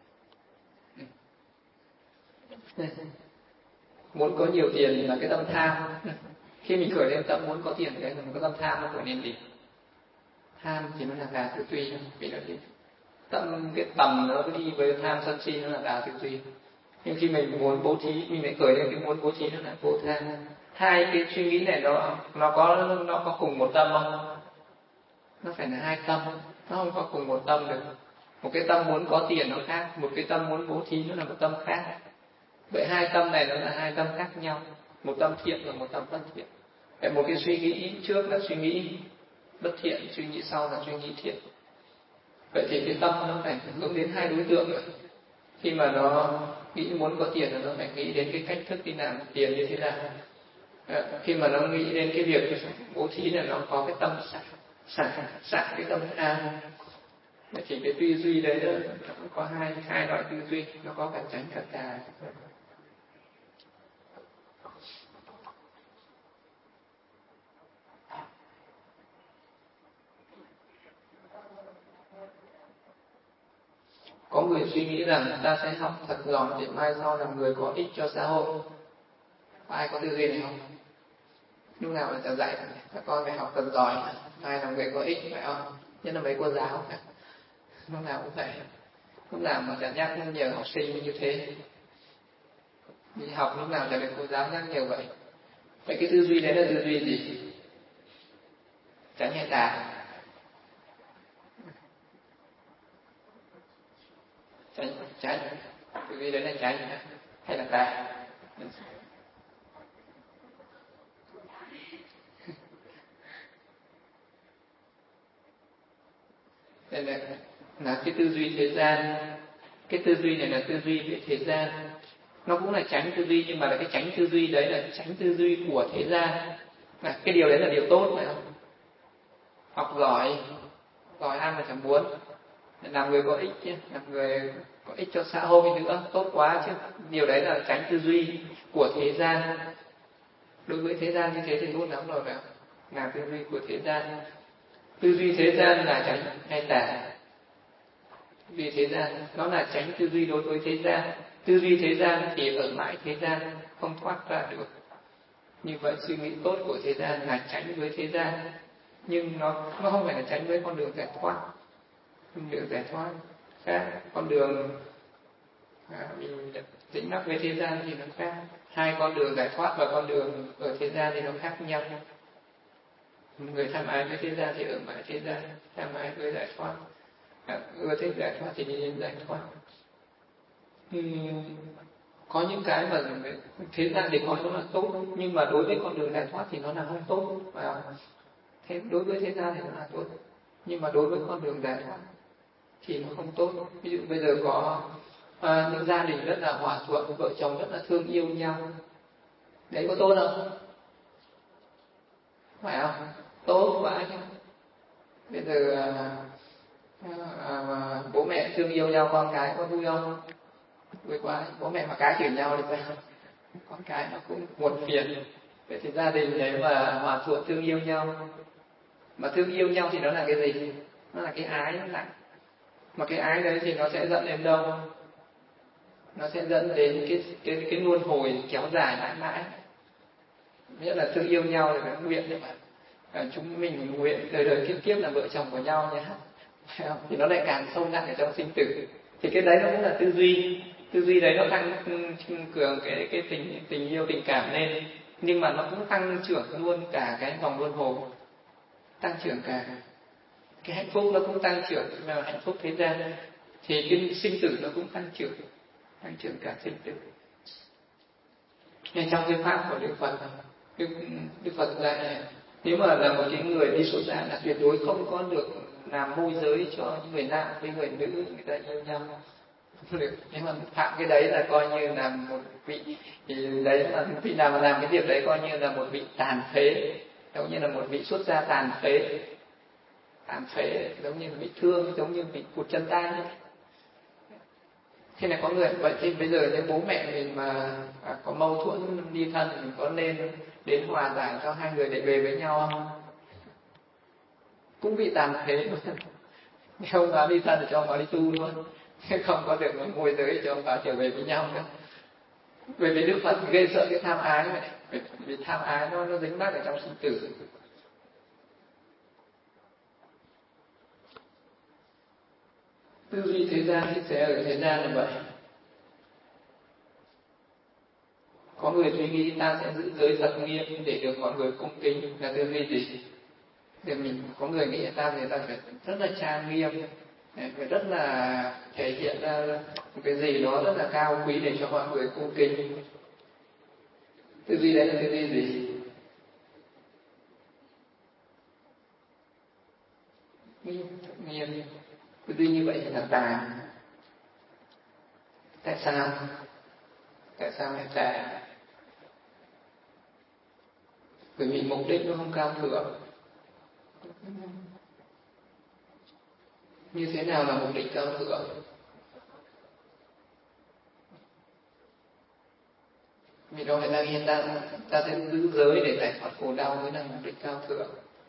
Muốn có nhiều tiền là cái tâm tham. Khi mình khởi lên tâm muốn có tiền thì là một cái tâm tham nó khởi lên gì? Tham thì nó là gà tư duy, vì nó đi tâm cái tầm nó đi với tham sân si, nó là gà tư duy. Nhưng khi mình muốn bố thí, mình lại khởi lên cái muốn bố thí, nó là vô tham. Hai cái suy nghĩ này nó nó có nó có cùng một tâm không? Nó phải là hai tâm, nó không có cùng một tâm được. Một cái tâm muốn có tiền nó khác, một cái tâm muốn bố thí nó là một tâm khác. Vậy hai tâm này nó là hai tâm khác nhau, một tâm thiện và một tâm bất thiện. Vậy một cái suy nghĩ trước là suy nghĩ bất thiện, suy nghĩ sau là suy nghĩ thiện. Vậy thì cái tâm nó phải hướng đến hai đối tượng nữa. Khi mà nó nghĩ muốn có tiền thì nó phải nghĩ đến cái cách thức đi làm tiền như thế nào. Khi mà nó nghĩ đến cái việc bố thí là nó có cái tâm xả xả xả cái tâm an. Vậy thì cái tư duy đấy nó cũng có hai hai loại tư duy, nó có cả chánh cả tà. Có người suy nghĩ rằng ta sẽ học thật giỏi để mai sau làm người có ích cho xã hội. Có ai có tư duy này không? Lúc nào người ta dạy các con phải học thật giỏi, mai làm người có ích, phải không? Nhất là mấy cô giáo, lúc nào cũng vậy. Lúc nào mà chả nhắc nhở học sinh như thế. Đi học lúc nào chả được cô giáo nhắc nhở vậy. Vậy cái tư duy đấy là tư duy gì? Chánh hay tà? Chánh, chánh. Tư duy đấy là chánh hay là tà? Đây là, là cái tư duy thế gian. Cái tư duy này là tư duy về thế gian. Nó cũng là tránh tư duy, nhưng mà là cái tránh tư duy đấy là tránh tư duy của thế gian. Là cái điều đấy là điều tốt phải không? Học giỏi, giỏi ai mà chẳng muốn. Làm người có ích chứ, làm người có ích cho xã hội nữa, tốt quá chứ. Điều đấy là tránh tư duy của thế gian. Đối với thế gian như thế thì tốt lắm rồi phải không? Là tư duy của thế gian. Tư duy thế gian là tránh hay tà? Tư duy thế gian nó là tránh tư duy đối với thế gian. Tư duy thế gian thì ở mãi thế gian, không thoát ra được. Như vậy suy nghĩ tốt của thế gian là tránh với thế gian, nhưng nó nó không phải là tránh với con đường giải thoát. Con đường giải thoát khác, con đường à, mình dính mắc với thế gian thì nó khác. Hai con đường giải thoát và con đường ở thế gian thì nó khác nhau. Người tham ái với thế gian thì ở mãi thế gian, tham ái với giải thoát, à, ưa thích giải thoát thì đi đến giải thoát. Hmm, có những cái mà thế gian thì có nó là tốt, nhưng mà đối với con đường giải thoát thì nó là không tốt. Và thế đối với thế gian thì nó là tốt, nhưng mà đối với con đường giải thoát thì nó không tốt. Ví dụ bây giờ có à, những gia đình rất là hòa thuận, vợ chồng rất là thương yêu nhau, đấy có tốt không? Phải không? Tốt quá chứ. Bây giờ à, à, bố mẹ thương yêu nhau, con cái có vui không? Vui quá. Bố mẹ mà cái chửi nhau thì sao? Con cái nó cũng buồn phiền. Vậy thì gia đình nếu mà hòa thuận thương yêu nhau, mà thương yêu nhau thì nó là cái gì? Nó là cái ái lại. Mà cái ái đấy thì nó sẽ dẫn đến đâu? Nó sẽ dẫn đến cái cái cái luân hồi kéo dài mãi mãi. Nghĩa là thương yêu nhau thì phải nguyện đấy mà. À, chúng mình nguyện đời đời kiếp kiếp là vợ chồng của nhau nhé. Thì nó lại càng sâu nặng ở trong sinh tử. Thì cái đấy nó cũng là tư duy. Tư duy đấy nó tăng cường cái cái tình tình yêu tình cảm lên, nhưng mà nó cũng tăng trưởng luôn cả cái vòng luân hồi, tăng trưởng cả cái hạnh phúc, nó cũng tăng trưởng là hạnh phúc thế gian, thì cái sinh tử nó cũng tăng trưởng, tăng trưởng cả sinh tử. Nên trong cái pháp của Đức Phật, Đức, Đức Phật dạy này, nếu mà là một cái người đi xuất gia là tuyệt đối không có được làm môi giới cho những người nam với người nữ người ta yêu nhau. Không được. Nếu mà phạm cái đấy là coi như là một vị, thì đấy là khi nào mà làm cái việc đấy coi như là một vị tàn phế, giống như là một vị xuất gia tàn phế, tàn phế giống như là bị thương, giống như bị cụt chân tay. Thế này có người vậy thì bây giờ nếu bố mẹ mình mà có mâu thuẫn ly thân thì mình có nên đến hòa giải cho hai người để về với nhau không? Cũng bị tàn phế luôn. Nếu ông bà ly thân thì cho ông bà đi tu luôn, không có được môi giới cho ông bà trở về với nhau nữa. Bởi vì Đức Phật gây sợ cái tham ái này, vì tham ái nó nó dính mắc ở trong sinh tử. Tư duy thế gian thì sẽ ở thế gian là vậy. Có người suy nghĩ ta sẽ giữ giới thật nghiêm để được mọi người cung kính, là tư duy gì? Thì mình có người nghĩ ta thì ta phải rất là trang nghiêm, phải rất là thể hiện ra một cái gì đó rất là cao quý để cho mọi người cung kính. Tư duy đấy là tư duy gì? Nghiêm, nghiêm. Tư duy như vậy thì là tà. Tại sao? Tại sao lại tà? Bởi vì mục đích nó không cao thượng. Như thế nào là mục đích cao thượng? Vì đâu phải là hiện ta, ta sẽ giữ giới để giải thoát khổ đau mới là mục đích cao thượng.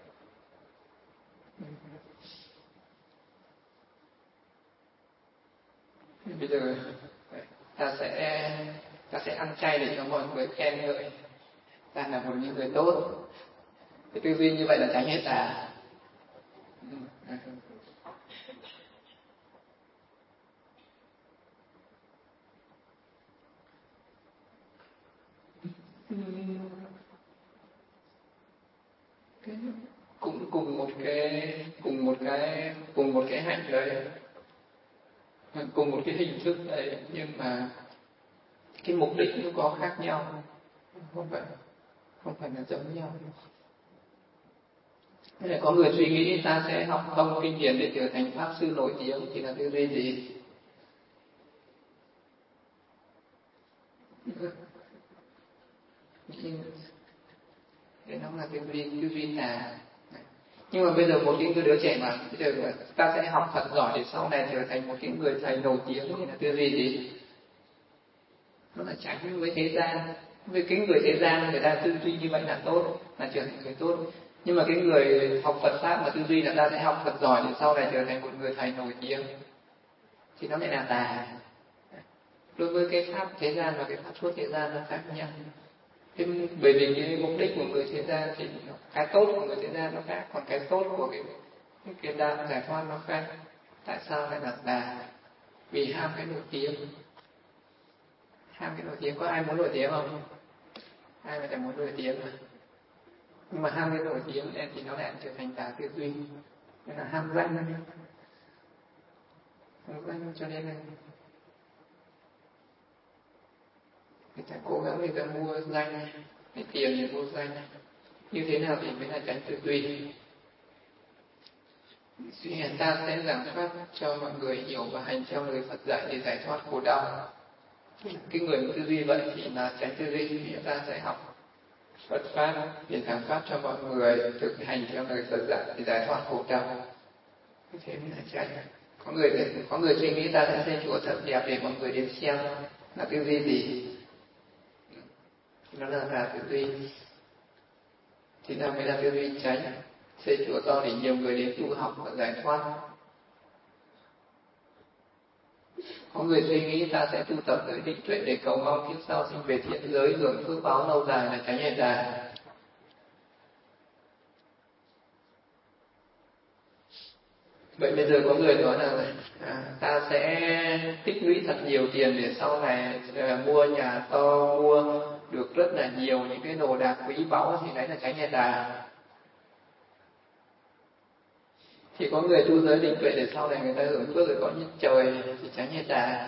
Bây giờ ta sẽ ta sẽ ăn chay để cho mọi người khen ngợi ta là một những người tốt. Cái tư duy như vậy là tránh hết tà. Cũng cùng một cái cùng một cái cùng một cái hạnh đấy, cùng một cái hình thức đấy, nhưng mà cái mục đích nó có khác nhau, không phải không phải là giống nhau. Thế là có người suy nghĩ ta sẽ học thông kinh điển để trở thành pháp sư nổi tiếng, thì là tư duy gì? Thế nó là tư duy tư duy tà. Nhưng mà bây giờ một cái đứa trẻ mà bây giờ ta sẽ học thật giỏi để sau này trở thành một cái người thầy nổi tiếng, thì là tư duy gì? Nó là tránh với thế gian. Với cái người thế gian người ta tư duy như vậy là tốt, là trở thành người tốt. Nhưng mà cái người học Phật pháp mà tư duy là ta sẽ học thật giỏi để sau này trở thành một người thầy nổi tiếng, thì nó lại là tà. Đối với cái pháp thế gian và cái pháp xuất thế gian nó khác nhau. Thế bởi vì cái mục đích của người thế gian thì cái tốt của người thế gian nó khác, còn cái tốt của cái cái đạo giải thoát nó khác. Tại sao lại là tà? Vì ham cái nổi tiếng. Ham cái nổi tiếng, có ai muốn nổi tiếng không? Ai mà chẳng muốn nổi tiếng mà. Nhưng mà ham cái nổi tiếng nên thì nó lại trở thành tà tư duy. Nên là ham danh. Ham danh cho nên là người ta cố gắng người ta mua danh, lấy tiền để mua danh. Như thế nào thì mới là tránh tư duy? Suy hiện ta sẽ giảng pháp cho mọi người hiểu và hành theo lời Phật dạy để giải thoát khổ đau. Cái người tư duy vậy thì là tránh tư duy, thì ta sẽ học Phật pháp để giảng pháp cho mọi người thực hành theo lời Phật dạy để giải thoát khổ đau. Thế mới là tránh. Có người có người suy nghĩ ta sẽ xây chùa thật đẹp để mọi người đến xem, là tư duy gì? Nó là là tư duy thì nào mới là tư duy tránh. Xây chùa to để nhiều người đến tu học và giải thoát. Có người suy nghĩ ta sẽ tu tập giới định tuệ để cầu mong kiếp sau sinh về thiện giới hưởng phước báo lâu dài là tránh hệ đà. Vậy bây giờ có người nói là à, ta sẽ tích lũy thật nhiều tiền để sau này à, mua nhà to, mua được rất là nhiều những cái đồ đạc quý báu thì đấy là tránh hệ đà. Thì có người tu giới định tuệ để sau này người ta hưởng phước rồi có nhân trời thì tránh hệ đà.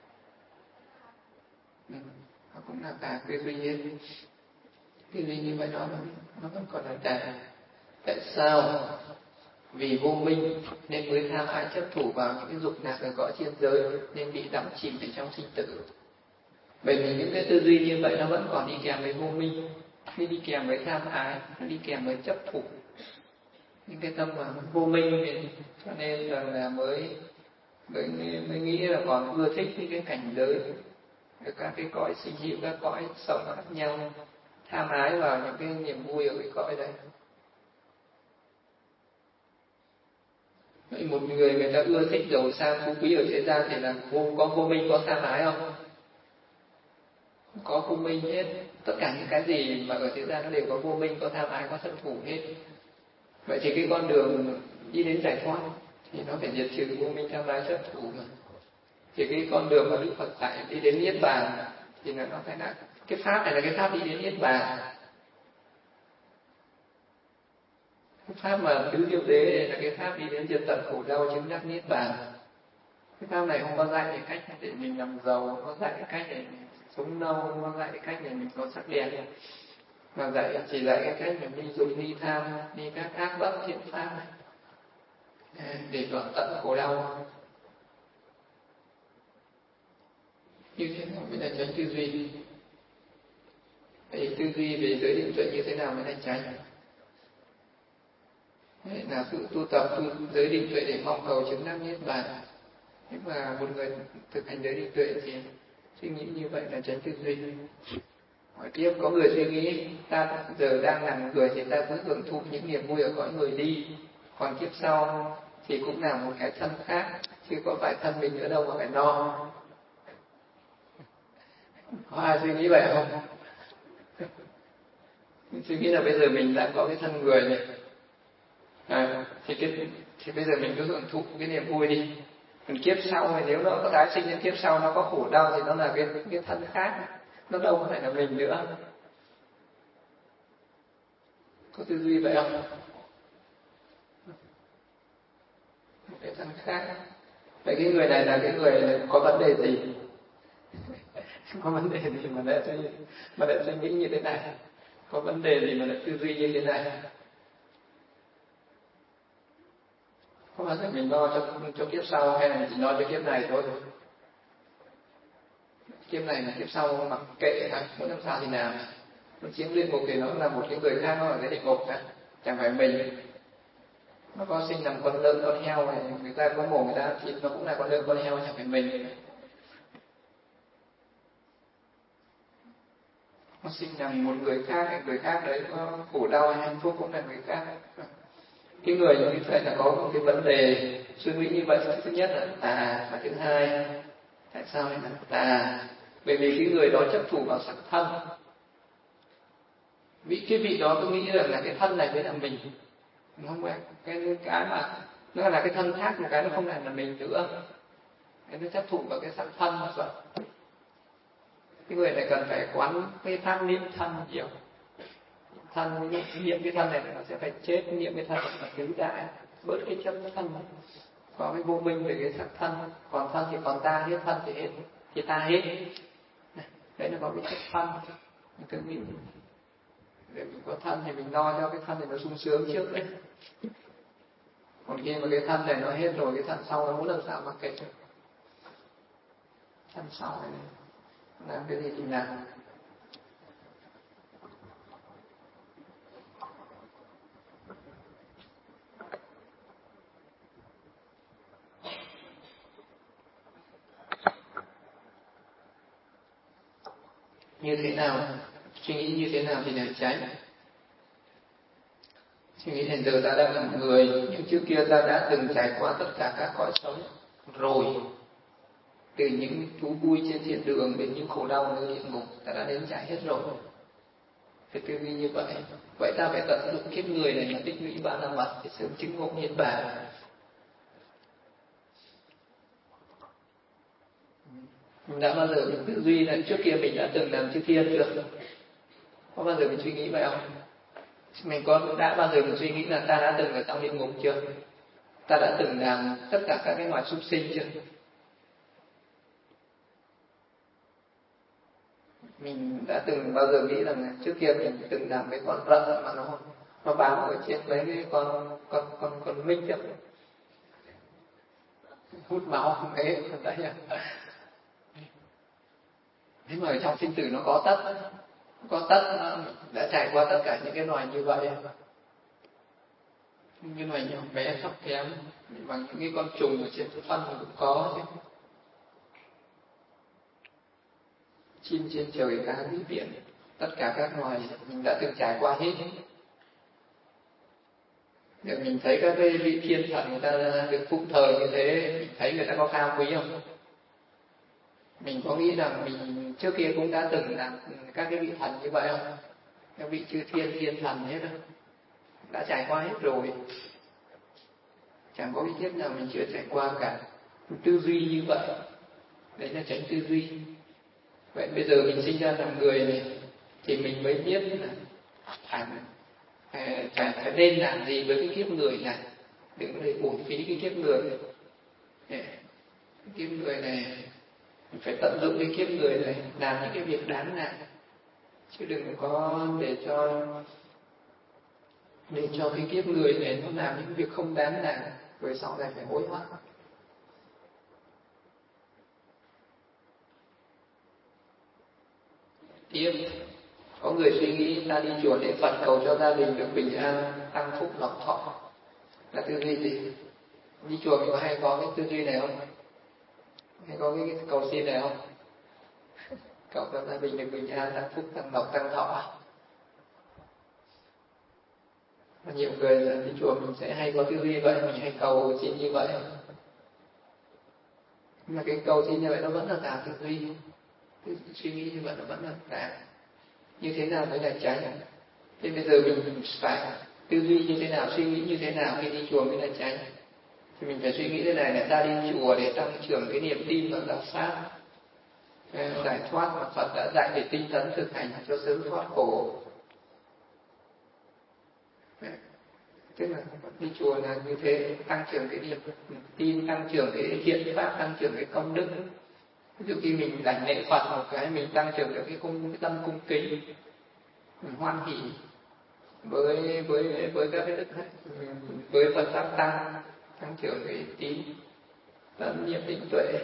Ừ, nó cũng là cả tư duy hết. Tư duy như vậy nó nó vẫn còn là đà. Tại sao? Vì vô minh nên mới tham ái chấp thủ vào những cái dục lạc ở cõi thiên giới nên bị đắm chìm ở trong sinh tử. Bởi vì những cái tư duy như vậy nó vẫn còn đi kèm với vô minh, đi đi kèm với tham ái, nó đi kèm với chấp thủ. Những cái tâm mà vô minh thì cho nên là, là mới, mới mới nghĩ là còn ưa thích những cái cảnh giới, các cái cõi sinh hữu, các cõi sống khác nhau, tham ái vào những cái niềm vui ở cái cõi đấy. Vậy một người người ta ưa thích giàu sang phú quý ở thế gian thì là vô, có vô minh, có tham ái không? Không có vô minh hết. Tất cả những cái gì mà ở thế gian nó đều có vô minh, có tham ái, có chấp thủ hết. Vậy thì cái con đường đi đến giải thoát thì nó phải diệt trừ vô minh, tham ái, chấp thủ mà. Thì cái con đường mà Đức Phật dạy đi đến niết bàn thì nó phải là cái pháp này là cái pháp đi đến niết bàn. Cái pháp mà tứ diệu đế là cái pháp đi đến diệt tận khổ đau, chứng đắc niết bàn. Cái pháp này không có dạy cái cách để mình làm giàu, không có dạy cái cách để mình sống lâu, không có dạy cái cách để mình có sắc đẹp, mà dạy chỉ dạy cái cách mình đi dục, đi tham, đi các ác bất thiện pháp này để đoạn tận khổ đau. Như thế nào mới là tránh tư duy? Vậy tư duy về giới định tuệ như thế nào mới là tránh? Đấy là sự tu tập tu giới định tuệ để mong cầu chứng đắc niết bàn. Nhưng mà một người thực hành giới định tuệ thì suy nghĩ như vậy là tránh tư duy. Hỏi tiếp, có người suy nghĩ ta giờ đang làm người thì ta cứ hưởng thụ những niềm vui ở cõi người đi, còn kiếp sau thì cũng là một cái thân khác, chứ có phải thân mình nữa đâu mà phải no. Có ai suy nghĩ vậy không? Suy nghĩ là bây giờ mình đã có cái thân người này, à, thì, cái, thì bây giờ mình cứ hưởng thụ cái niềm vui đi. Còn kiếp sau thì nếu nó có tái sinh đến kiếp sau nó có khổ đau thì nó là cái, cái thân khác, nó đâu có phải là mình nữa. Có tư duy vậy không? Một cái thân khác. Vậy cái người này là cái người có vấn đề gì? Có vấn đề gì mà lại mà lại suy nghĩ như thế này? Có vấn đề gì mà lại tư duy như thế này? Có bao giờ mình lo cho, cho kiếp sau hay là mình chỉ lo cho kiếp này thôi? Kiếp này là kiếp sau mặc kệ là muốn làm sao thì làm. Nó chiếm liên ngục thì nó là một cái người khác, nó ở cái địa ngục cả, chẳng phải mình. Nó có sinh làm con lợn con heo này, người ta có mổ người ta thịt nó cũng là con lợn con heo, chẳng phải mình. Nó sinh làm một người khác, người khác đấy có khổ đau hay hạnh phúc cũng là người khác. Cái người như vậy là có một cái vấn đề suy nghĩ như vậy. Thứ nhất là tà, và thứ hai tại sao lại là tà? Bởi vì cái người đó chấp thủ vào sắc thân. Vì cái vị đó cứ nghĩ rằng là cái thân này mới là mình, không phải cái cái mà nó là cái thân khác, một cái nó không phải là mình nữa. Cái nó chấp thủ vào cái sắc thân mà vậy. Cái người này cần phải quán cái pháp niệm thân nhiều. Thân niệm cái thân này nó sẽ phải chết, niệm cái thân là tứ đại, bớt cái chấp thân, có cái vô minh về cái sắc thân. Còn thân thì còn ta, hết thân thì hết, thì ta hết. Đấy là có cái chấp thân. Mình cứ nghĩ để mình có thân thì mình lo cho cái thân này nó sung sướng trước đấy. Còn khi mà cái thân này nó hết rồi, cái thân sau nó muốn làm sao mà kệ. Thân sau này làm cái gì thì làm. như thế nào, suy nghĩ như thế nào thì để tránh. Suy nghĩ hiện giờ ta đang là người, nhưng trước kia ta đã từng trải qua tất cả các cõi sống rồi, từ những thú vui trên thiên đường đến những khổ đau nơi địa ngục, ta đã đến trải hết rồi. Phải tư duy như vậy. Vậy ta phải tận dụng kiếp người này mà tích lũy ba la mật để sớm chứng ngộ niết bàn. Mình đã bao giờ mình tư duy là trước kia mình đã từng làm chư thiên chưa? Có bao giờ mình suy nghĩ vậy không? Mình có đã bao giờ mình suy nghĩ là ta đã từng ở trong địa ngục chưa? Ta đã từng làm tất cả các cái loài súc sinh chưa? Mình đã từng bao giờ nghĩ rằng trước kia mình từng làm cái con rận mà nó nó bám ở trên mấy cái con con con con minh chưa? Hút máu không ấy không đấy à? Thế mà ở trong sinh tử nó có tất, có tất nó đã trải qua tất cả những cái loài như vậy. Những cái loài nhỏ bé thấp kém bằng những cái con trùng ở trên phân cũng có chứ. Chim trên trời, cá dưới biển, tất cả các loài mình đã từng trải qua hết. Để mình thấy các cái vị thiên thần người ta được phụng thờ như thế, mình thấy người ta có cao quý không? Mình có nghĩ rằng mình trước kia cũng đã từng làm các cái vị thần như vậy không? Các vị chư thiên thiên thần hết đâu, đã trải qua hết rồi. Chẳng có cái kiếp nào mình chưa trải qua cả. Tư duy như vậy, đấy là tránh tư duy. Vậy bây giờ mình sinh ra làm người này thì mình mới biết là phải, phải, phải nên làm gì với cái kiếp người này, đừng để uổng phí cái kiếp người này. Cái kiếp người này mình phải tận dụng cái kiếp người này làm những cái việc đáng làm, chứ đừng có để cho để cho cái kiếp người này nó làm những việc không đáng làm, rồi sau này phải hối hận. Tiếp, có người suy nghĩ ta đi chùa để Phật cầu cho gia đình được bình an, tăng phúc lộc thọ, là tư duy gì? Đi chùa mình có hay có cái tư duy này không? Hay có cái cầu xin này không? Cầu cho gia đình được bình an, tăng phúc, tăng lộc, tăng thọ. Nhiều người đi chùa mình sẽ hay có tư duy vậy, mình hay cầu xin như vậy. Nhưng mà cái cầu xin như vậy nó vẫn là tà tư duy. Cái suy nghĩ như vậy nó vẫn là tà. Như thế nào mới là tránh? Thế bây giờ mình phải tư duy như thế nào, suy nghĩ như thế nào khi đi chùa mới là tránh? Thì mình phải suy nghĩ thế này, là ta đi chùa để tăng trưởng cái niềm tin vào giáo pháp, giải thoát mà Phật đã dạy để tinh tấn thực hành cho sớm thoát khổ. Tức là đi chùa là như thế, tăng trưởng cái niềm tin, tăng trưởng cái thiện pháp, tăng trưởng cái công đức. Ví dụ khi mình đảnh lễ Phật một cái, mình tăng trưởng được cái, cung, cái tâm cung kính, mình hoan hỷ với với với các cái đức với Phật pháp tăng, tăng trưởng cái tín, tấn niệm định tuệ.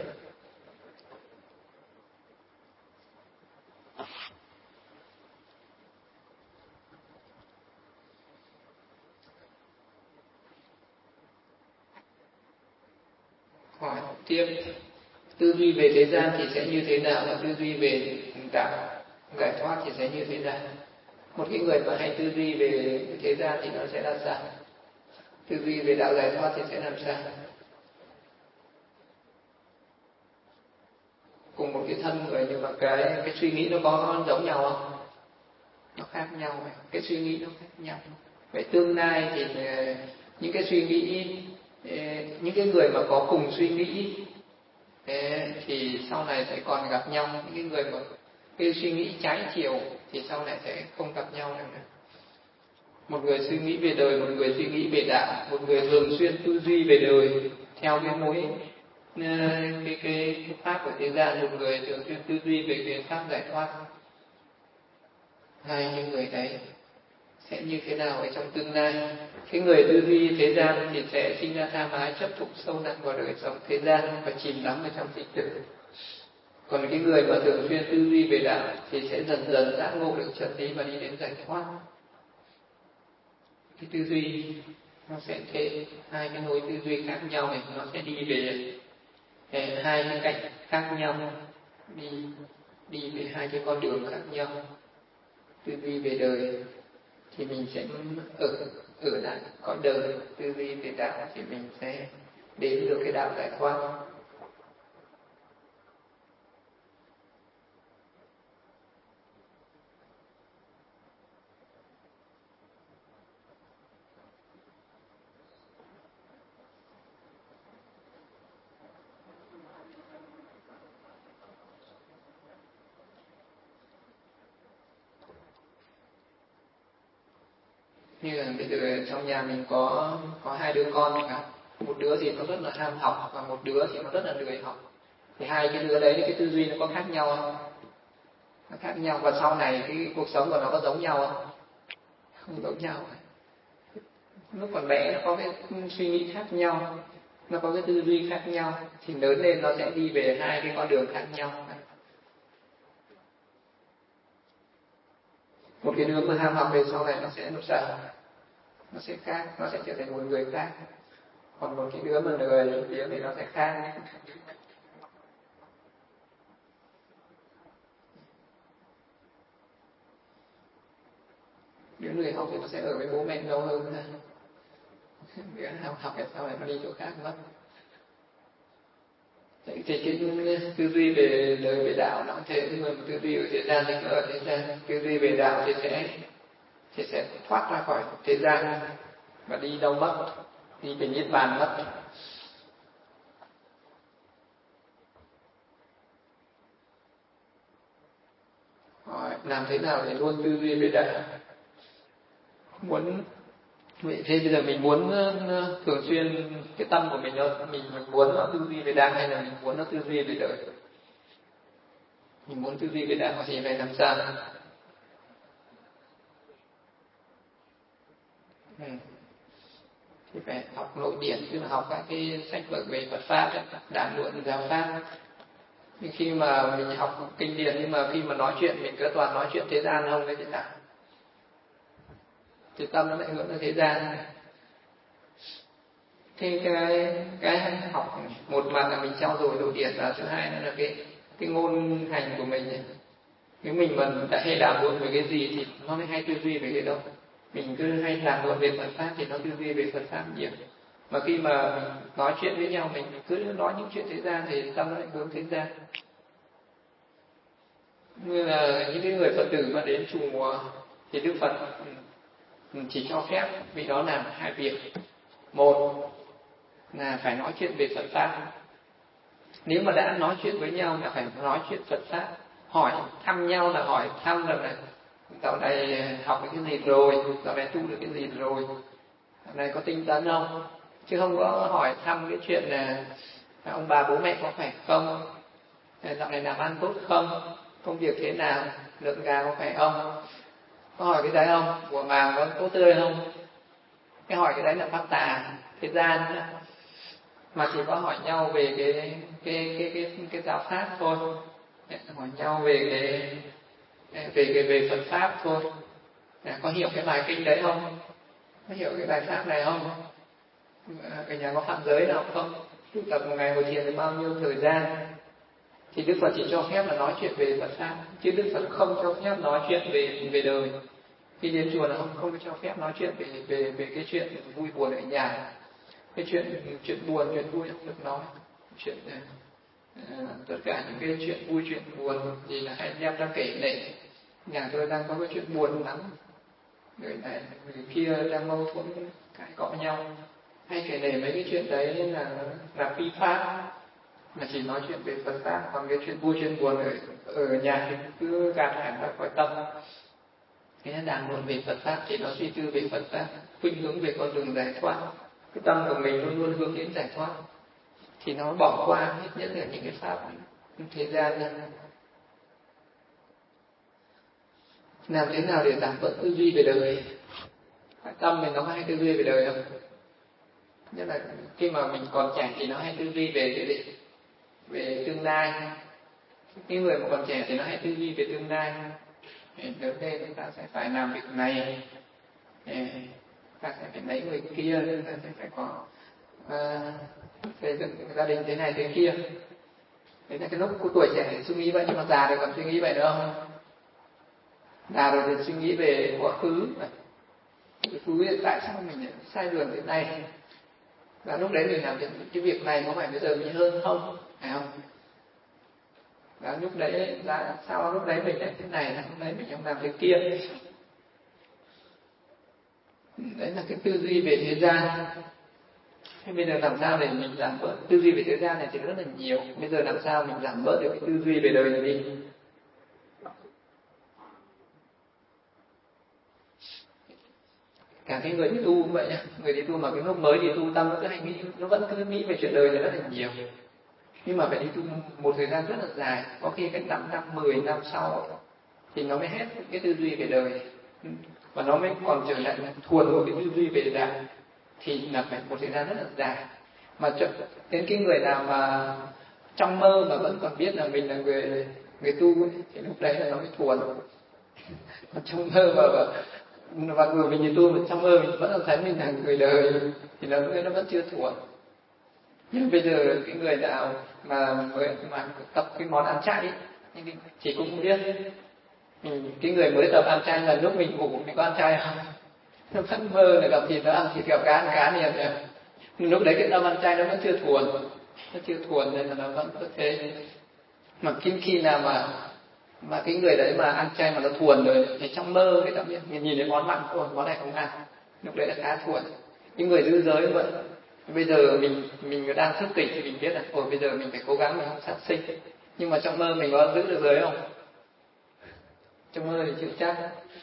Hỏi tiếp, tư duy về thế gian thì sẽ như thế nào, và tư duy về đạo giải thoát thì sẽ như thế nào? Một cái người mà hay tư duy về thế gian thì nó sẽ là sao? Tư duy về đạo giải thoát thì sẽ làm sao? Cùng một cái thân người nhưng mà cái cái suy nghĩ nó có giống nhau không? Nó khác nhau, cái suy nghĩ nó khác nhau. Vậy tương lai thì những cái suy nghĩ, những cái người mà có cùng suy nghĩ thì sau này sẽ còn gặp nhau. Những cái người mà cái suy nghĩ trái chiều thì sau này sẽ không gặp nhau nữa. Một người suy nghĩ về đời, một người suy nghĩ về đạo, một người thường xuyên tư duy về đời theo cái mối cái, cái, cái pháp của thế gian, một người thường xuyên tư duy về cái pháp giải thoát. Hai những người đấy sẽ như thế nào ở trong tương lai? Cái người tư duy thế gian thì sẽ sinh ra tham ái chấp thụ sâu nặng vào đời sống thế gian và chìm đắm ở trong sinh tử. Còn cái người mà thường xuyên tư duy về đạo thì sẽ dần dần giác ngộ được chân lý và đi đến giải thoát. Cái tư duy nó sẽ thế, hai cái nối tư duy khác nhau này nó sẽ đi về hai cái cạnh khác nhau, đi đi về hai cái con đường khác nhau. Tư duy về đời thì mình sẽ ở ở lại cõi đời, tư duy về đạo thì mình sẽ đến được cái đạo giải thoát. Như là bây giờ trong nhà mình có có hai đứa con cả, một đứa thì nó rất là ham học và một đứa thì nó rất là lười học. Thì hai cái đứa đấy cái tư duy nó có khác nhau không? Nó khác nhau, và sau này cái cuộc sống của nó có giống nhau không? Không giống nhau. Lúc còn bé nó có cái suy nghĩ khác nhau, nó có cái tư duy khác nhau, thì lớn lên nó sẽ đi về hai cái con đường khác nhau. Một cái đứa mà ham học về sau này nó sẽ nó sợ, nó sẽ khác, nó sẽ trở thành một người khác. Còn một cái đứa mà lười tiếng thì nó sẽ khác. Đứa lười học thì nó sẽ ở với bố mẹ lâu hơn. Đứa ham học thì sau này nó đi chỗ khác mất. Thì cái tư duy về đời về đạo nó cũng thế, người mà tư duy về thế gian thì cứ ở thế gian, tư duy về đạo thì sẽ thì sẽ thoát ra khỏi thế gian và đi đâu mất, đi về niết bàn mất. Hỏi, làm thế nào để luôn tư duy về đạo? Muốn vậy thế bây giờ mình muốn uh, thường xuyên cái tâm của mình nó mình, mình muốn nó tư duy về đạo hay là mình muốn nó tư duy về đời? Mình muốn tư duy về đạo thì phải làm sao? Ừ. Thì phải học nội điển, tức là học các cái sách vở về Phật pháp, đàm luận giáo pháp. Nhưng khi mà mình học kinh điển nhưng mà khi mà nói chuyện mình cứ toàn nói chuyện thế gian không cái gì cả, thì tâm nó lại hướng tới thế gian. Thế cái cái học một mặt là mình trau dồi nội điển, và thứ hai nữa là cái cái ngôn hành của mình ấy. Nếu mình mà đã hay đàm luận về cái gì thì nó mới hay tư duy về cái đâu. Mình cứ hay đàm luận về Phật pháp thì nó tư duy về Phật pháp nhiều. Mà khi mà mình nói chuyện với nhau mình cứ nói những chuyện thế gian thì tâm nó lại hướng thế gian. Như là những cái người Phật tử mà đến chùa thì Đức Phật chỉ cho phép vì đó làm hai việc. Một là phải nói chuyện về Phật pháp. Nếu mà đã nói chuyện với nhau là phải nói chuyện Phật pháp. Hỏi thăm nhau là hỏi thăm là dạo này học được cái gì rồi, dạo này tu được cái gì rồi, dạo này có tinh tấn không, chứ không có hỏi thăm cái chuyện là ông bà bố mẹ có khỏe không, dạo này làm ăn tốt không, công việc thế nào, lợn gà có khỏe không. Có hỏi cái đấy không? Của vàng có tốt tươi không? Cái hỏi cái đấy là pháp tà thế gian, mà chỉ có hỏi nhau về cái cái cái cái cái giáo pháp thôi, hỏi nhau về cái về cái về Phật pháp thôi. Có hiểu cái bài kinh đấy không? Có hiểu cái bài pháp này không? Ở nhà có phạm giới nào không? Tu tập một ngày một thiền được bao nhiêu thời gian? Thì Đức Phật chỉ cho phép là nói chuyện về Phật pháp, chứ Đức Phật không cho phép nói chuyện về về đời. Khi đến chùa là không không cho phép nói chuyện về về về cái chuyện vui buồn ở nhà. Cái chuyện chuyện buồn chuyện vui không được nói. Chuyện uh, tất cả những cái chuyện vui chuyện buồn thì là hay đem ra kể lể. Nhà tôi đang có cái chuyện buồn lắm, người này người kia đang mâu thuẫn cãi cọ nhau, hay kể lể mấy cái chuyện đấy là là phi pháp, mà chỉ nói chuyện về Phật pháp. Còn cái chuyện vui chuyện buồn ở ở nhà thì cứ gạt hẳn ra khỏi tâm. Cái đàm luận về Phật pháp thì nó suy tư về Phật pháp, khuynh hướng về con đường giải thoát. Cái tâm của mình luôn luôn hướng đến giải thoát, thì nó bỏ qua hết nhất là những cái pháp thế gian này. Làm thế nào để giảm bớt tư duy về đời? Tâm mình nó có hay tư duy về đời không? Nhất là khi mà mình còn trẻ thì nó hay tư duy về cái gì? Về tương lai. Cái người mà còn trẻ thì nó hay tư duy về tương lai. Lớn lên chúng ta sẽ phải làm việc này, ta sẽ phải lấy người kia, ta sẽ phải có uh, xây dựng gia đình thế này thế kia. Đấy là cái lúc của tuổi trẻ thì suy nghĩ vậy, nhưng mà già thì còn suy nghĩ vậy nữa không? Già rồi thì suy nghĩ về quá khứ này, quá khứ tại sao mình sai đường thế này, và lúc đấy mình làm những cái việc này có phải bây giờ mình hơn không, phải không? Và lúc đấy là sao lúc đấy mình lại thế này, lúc đấy mình không làm thế kia. Đấy là cái tư duy về thế gian. Thế bây giờ làm sao để mình giảm bớt tư duy về thế gian này thì rất là nhiều. Bây giờ làm sao mình giảm bớt được cái tư duy về đời này đi? Cả cái người đi tu cũng vậy nhá, người đi tu mà cái lúc mới đi tu tâm nó cứ hay nghĩ, nó vẫn cứ nghĩ về chuyện đời này rất là nhiều. Nhưng mà phải đi tu một thời gian rất là dài, có khi cái năm năm mười năm sau thì nó mới hết cái tư duy về đời, và nó mới còn trở lại thuần một cái tư duy về đạo, thì là phải một thời gian rất là dài. Mà đến cái người nào mà trong mơ mà vẫn còn biết là mình là người người tu ấy, thì lúc đấy là nó mới thuần. Còn trong mơ mà và người mình đi tu mà trong mơ mình vẫn là thấy mình là người đời thì nó nó vẫn chưa thuần. Nhưng bây giờ cái người nào mà mới mà tập cái món ăn chay ấy, thì cũng biết mình, cái người mới tập ăn chay là lúc mình ngủ mình có ăn chay không? Nó vẫn mơ là gặp thịt nó ăn thịt, gặp cá ăn cá nhiều rồi. Lúc đấy cái tâm ăn chay nó vẫn chưa thuần, nó chưa thuần nên là nó vẫn có thế. Mà kim khi nào mà mà cái người đấy mà ăn chay mà nó thuần rồi thì trong mơ người ta biết, nhìn, nhìn thấy món mặn thôi, món này không ăn, lúc đấy là khá thuần. Những người giữ giới vậy, bây giờ mình mình đang thức tỉnh thì mình biết là ồ bây giờ mình phải cố gắng mình không sát sinh, nhưng mà trong mơ mình có giữ được giới không? Trong mơ thì chưa chắc.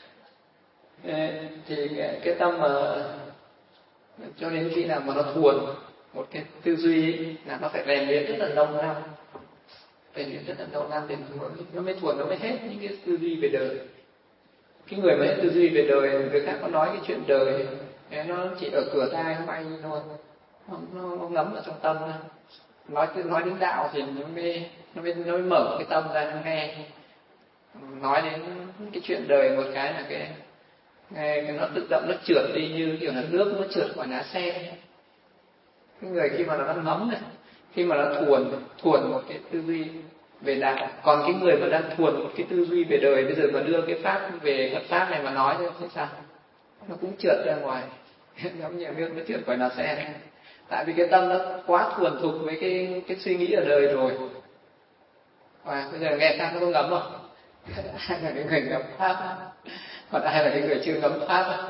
Thì cái, cái tâm mà cho đến khi nào mà nó thuần một cái tư duy ấy, là nó phải rèn luyện rất là lâu năm, rèn luyện rất là lâu năm thì nó mới thuần, nó mới hết những cái tư duy về đời. Cái người mà hết tư duy về đời, người khác có nói cái chuyện đời nó chỉ ở cửa tai nó bay thôi, nó, nó, nó ngấm ở trong tâm thôi. Nói nói đến đạo thì nó mới nó mới nó mới mở cái tâm ra nó nghe. Nói đến cái chuyện đời một cái là cái, cái nó tự động nó trượt đi, như kiểu là nước nó trượt khỏi lá sen. Cái người khi mà nó đang ngấm này, khi mà nó thuần thuần một cái tư duy về đạo, còn cái người mà đang thuần một cái tư duy về đời, bây giờ mà đưa cái pháp về Phật pháp này mà nói thì sao? Nó cũng trượt ra ngoài, giống như nước nó trượt khỏi lá sen. Tại vì cái tâm nó quá thuần thục với cái cái suy nghĩ ở đời rồi. Và bây giờ nghe pháp nó có ngấm không? Ai là cái người ngấm pháp, còn ai là cái người chưa ngấm pháp?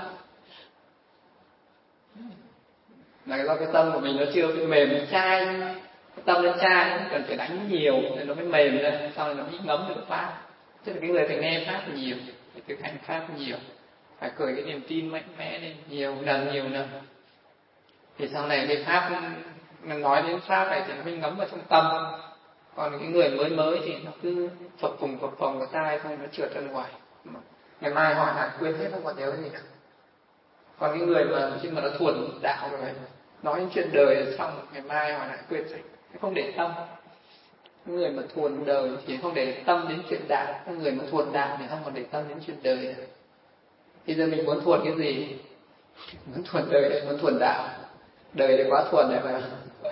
Là do cái tâm của mình nó chưa mềm chai, cái tâm nó chai cần phải đánh nhiều nên nó mới mềm lên, sau này nó mới ngấm được pháp. Tức là cái người phải nghe pháp nhiều, phải thực hành pháp nhiều, phải khởi cái niềm tin mạnh mẽ lên nhiều lần nhiều lần, thì sau này cái pháp mình nói đến pháp này thì nó mới ngấm vào trong tâm. Còn cái người mới mới thì nó cứ phập phùng phập phồng vào tai thôi, nó trượt ra ngoài, ngày mai hỏi lại quên hết, không còn nhớ gì cả. Còn cái người mà khi mà nó thuần đạo rồi, nói những chuyện đời xong ngày mai hỏi lại quên sạch, không để tâm. Cái người mà thuần đời thì không để tâm đến chuyện đạo, cái người mà thuần đạo thì không còn để tâm đến chuyện đời nữa. Bây giờ mình muốn thuần cái gì? Muốn thuần đời hay muốn thuần đạo? Đời thì quá thuần rồi mà.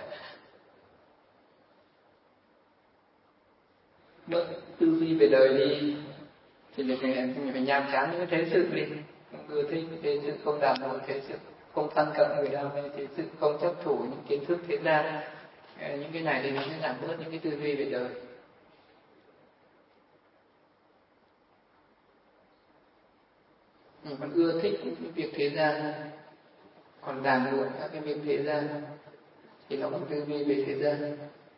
Bớt tư duy về đời đi thì mình phải, mình phải nhàm chán những thế sự đi, không ưa thích thế sự, không đảm bảo thế sự, không thân cận người đam mê thế sự, không chấp thủ những kiến thức thế gian. Những cái này thì nó sẽ giảm bớt những cái tư duy về đời. Mình còn ưa thích những cái việc thế gian, còn ràng buộc các cái việc thế gian thì nó còn tư duy về thế gian.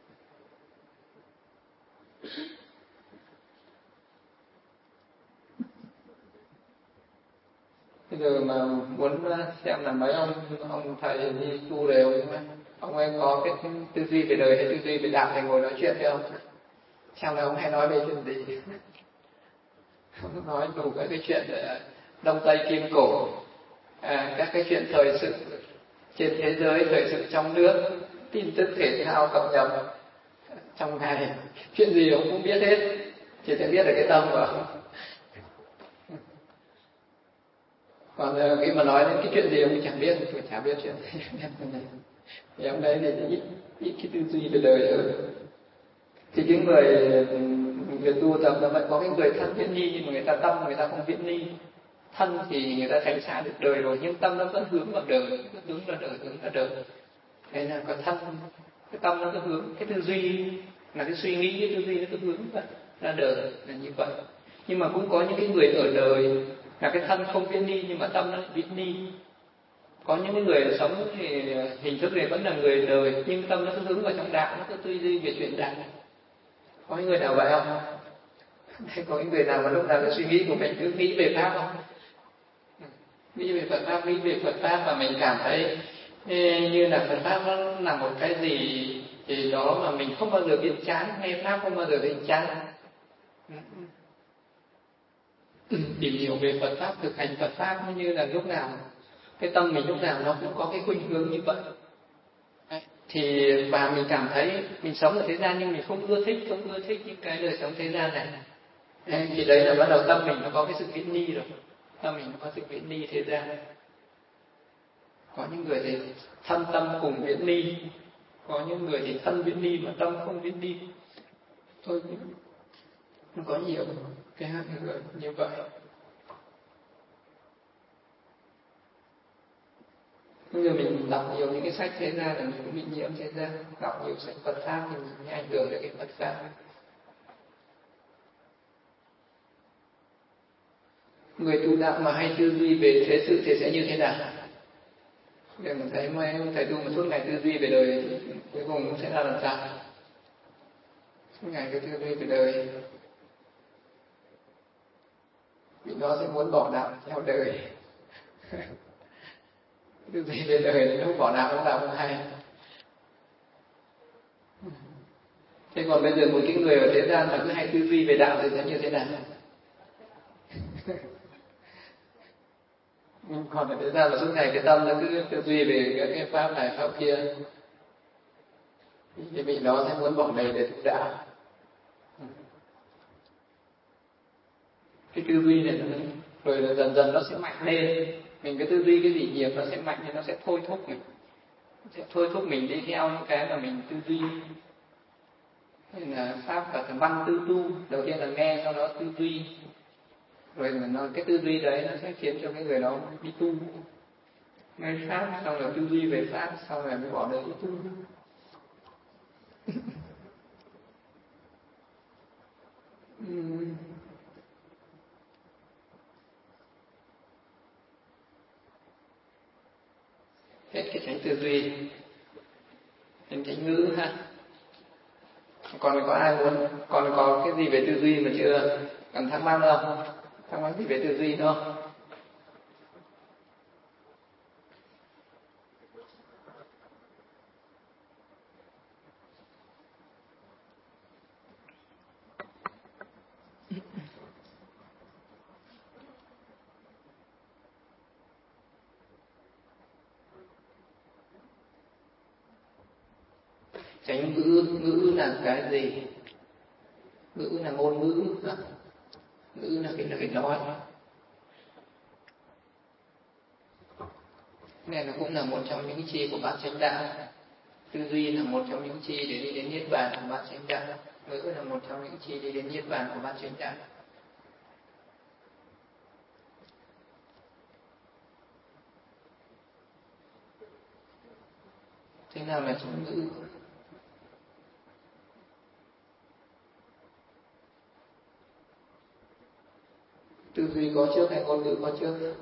Bây giờ mà muốn xem là mấy ông ông thầy đi tu đều ông ông ấy có cái tư duy về đời hay tư duy về đạo thì ngồi nói chuyện với ông, xem là ông hay nói về chuyện gì. Ông nói đủ các cái chuyện Đông Tây Kim Cổ, à, các cái chuyện thời sự trên thế giới, thời sự trong nước, tin tức thể thao cập nhật trong ngày, chuyện gì ông cũng biết hết, chỉ thể biết được cái tâm của ông. Còn khi mà nói đến cái chuyện gì ông chẳng biết, tôi chả biết chuyện gì. Thì ông đấy thì ít, ít cái tư duy về đời hơn. Thì cái người người tu tập là vậy, có cái người thân viễn ni nhưng mà người ta tâm người ta không viễn ni. Thân thì người ta tránh xa được đời rồi nhưng tâm nó vẫn hướng vào đời, hướng vào đời, hướng vào đời. Thế là có thân, cái tâm nó cứ hướng, cái tư duy là cái suy nghĩ, cái tư duy nó cứ hướng vào ra đời là như vậy. Nhưng mà cũng có những cái người ở đời là cái thân không viễn ni nhưng mà tâm nó viễn ni. Có những cái người sống thì hình thức này vẫn là người đời nhưng tâm nó cứ hướng vào trong đạo, nó cứ tư duy về chuyện đạo. Có những người nào vậy không? Có những người nào mà lúc nào cái suy nghĩ của mình cứ nghĩ về pháp không? Nghĩ về Phật pháp, nghĩ về Phật pháp mà mình cảm thấy như là Phật pháp nó là một cái gì thì đó mà mình không bao giờ biết chán, nghe pháp không bao giờ thấy chán. Tìm hiểu về Phật pháp, thực hành Phật pháp nó như là lúc nào cái tâm mình lúc nào nó cũng có cái khuynh hướng như vậy. Đấy. Thì và mình cảm thấy mình sống ở thế gian nhưng mình không ưa thích, không ưa thích những cái đời sống thế gian này. Đấy. Thì đấy là bắt đầu tâm mình nó có cái sự viễn ni rồi, tâm mình nó có sự viễn ni thế gian. Có những người thì thân tâm cùng viễn ni, có những người thì thân viễn ni mà tâm không viễn ni. Thôi nó có nhiều cái người như vậy. Bây giờ mình đọc nhiều những cái sách thế gian là mình cũng bị nhiễm thế gian, đọc nhiều sách Phật pháp thì mình mới ảnh hưởng đến cái Phật pháp. Người tu đạo mà hay tư duy về thế sự thì sẽ như thế nào? Để mình thấy mấy thầy tu mà suốt ngày tư duy về đời cuối cùng nó sẽ là làm sao? Suốt ngày cứ tư duy về đời vì nó sẽ muốn bỏ đạo theo đời. Tư duy về đời lúc bỏ đạo lúc nào không hay. Thế còn bây giờ một cái người ở thế gian mà cứ hay tư duy về đạo thì sẽ như thế nào? Còn ở thế gian là suốt ngày cái tâm nó cứ tư duy về các cái pháp này pháp kia thì vị đó sẽ muốn bỏ đời để tu đạo. Cái tư duy này nó, rồi là dần dần nó sẽ mạnh lên. Mình cứ tư duy cái gì nhiều nó sẽ mạnh nên nó sẽ thôi thúc mình, nó sẽ thôi thúc mình đi theo những cái mà mình tư duy. Nên là pháp và văn tư tu, đầu tiên là nghe sau đó tư duy, rồi là nó, cái tư duy đấy nó sẽ khiến cho cái người đó đi tu. Nghe pháp xong rồi tư duy về pháp, sau rồi mới bỏ đời đi tu. uhm. Hết cái tránh tư duy, tránh tránh ngữ ha. Còn có ai muốn, còn có cái gì về tư duy mà chưa cần thắc mắc nữa không? Thắc mắc gì về tư duy nữa không? Tránh ngữ, ngữ là cái gì? Ngữ là ngôn ngữ, ngữ là cái lời nói. Này nó cũng là một trong những chi của bát chánh đạo. Tư duy là một trong những chi để đi đến niết bàn của bát chánh đạo. Ngữ là một trong những chi đi đến niết bàn của bát chánh đạo. Thế nào là chánh ngữ? Tư duy có trước hay ngôn ngữ có trước?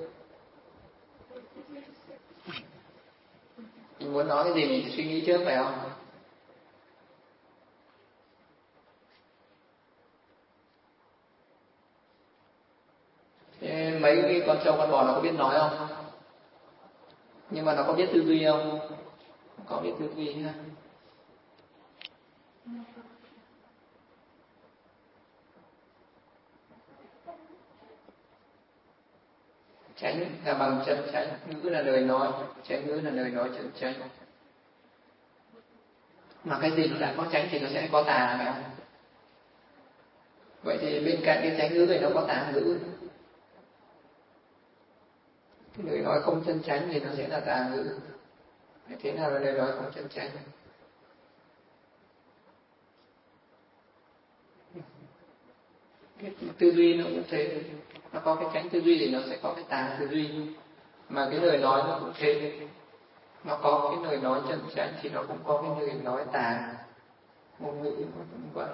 Mình muốn nói cái gì mình suy nghĩ trước phải không? Thế mấy cái con trâu con bò nó có biết nói không? Nhưng mà nó có biết tư duy không? Có biết tư duy ha. Chánh là bằng chân chánh, ngữ là lời nói, chánh ngữ là lời nói chân chánh. Mà cái gì nó đã có chánh thì nó sẽ có tà phải không? Vậy thì bên cạnh cái chánh ngữ này nó có tà ngữ. Cái lời nói không chân chánh thì nó sẽ là tà ngữ. Thế nào là lời nói không chân chánh? Cái tư duy nó cũng thế, nó có cái chánh tư duy thì nó sẽ có cái tà tư duy, mà cái lời nói nó cũng thế, nó có cái lời nói chân chánh thì nó cũng có cái lời nói tà, ngôn ngữ nó cũng vậy.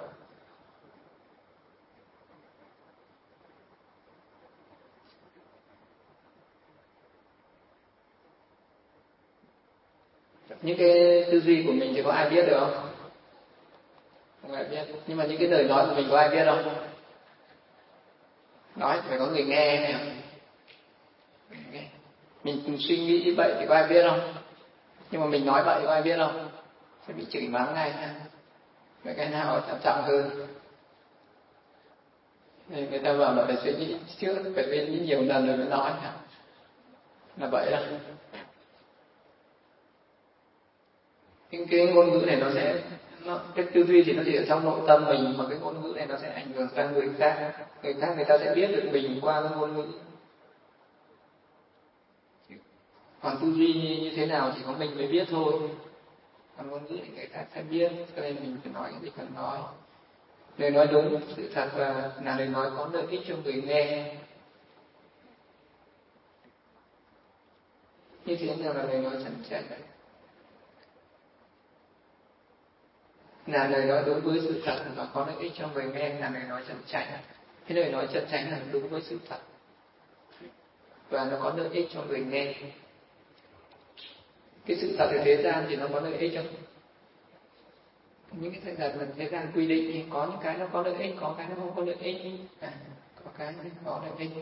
Những cái tư duy của mình thì có ai biết được không? Không ai biết. Nhưng mà những cái lời nói của mình có ai biết không? Nói phải có người nghe này. Mình cùng suy nghĩ như vậy thì có ai biết không? Nhưng mà mình nói vậy có ai biết không? Sẽ bị chửi mắng ngay ha. Vậy cái nào quan trọng hơn? Nên người ta bảo là phải suy nghĩ trước, phải suy nghĩ nhiều lần rồi mới nói. Là vậy đó. Cái, cái ngôn ngữ này nó sẽ nó, cái tư duy thì nó chỉ ở trong nội tâm mình, mà cái ngôn ngữ này nó sẽ ảnh hưởng sang người khác. Người khác người ta sẽ biết được mình qua cái ngôn ngữ. Còn tư duy như, như thế nào chỉ có mình mới biết thôi. Còn ngôn ngữ thì người khác sẽ biết, cho nên mình phải nói cái gì cần nói. Lời nói đúng, sự thật và là lời nói có lợi ích cho người nghe. Như thế nào là lời nói chân chánh? Là lời nói đúng với sự thật và có lợi ích cho người nghe là lời nói chân chánh. Cái lời nói chân chánh là đúng với sự thật và nó có lợi ích cho người nghe. Cái sự thật ở thế gian thì nó có lợi ích không? Những cái sự thật mà thế gian quy định thì có những cái nó có lợi ích, có cái nó không có lợi ích. À, có cái nó có lợi ích.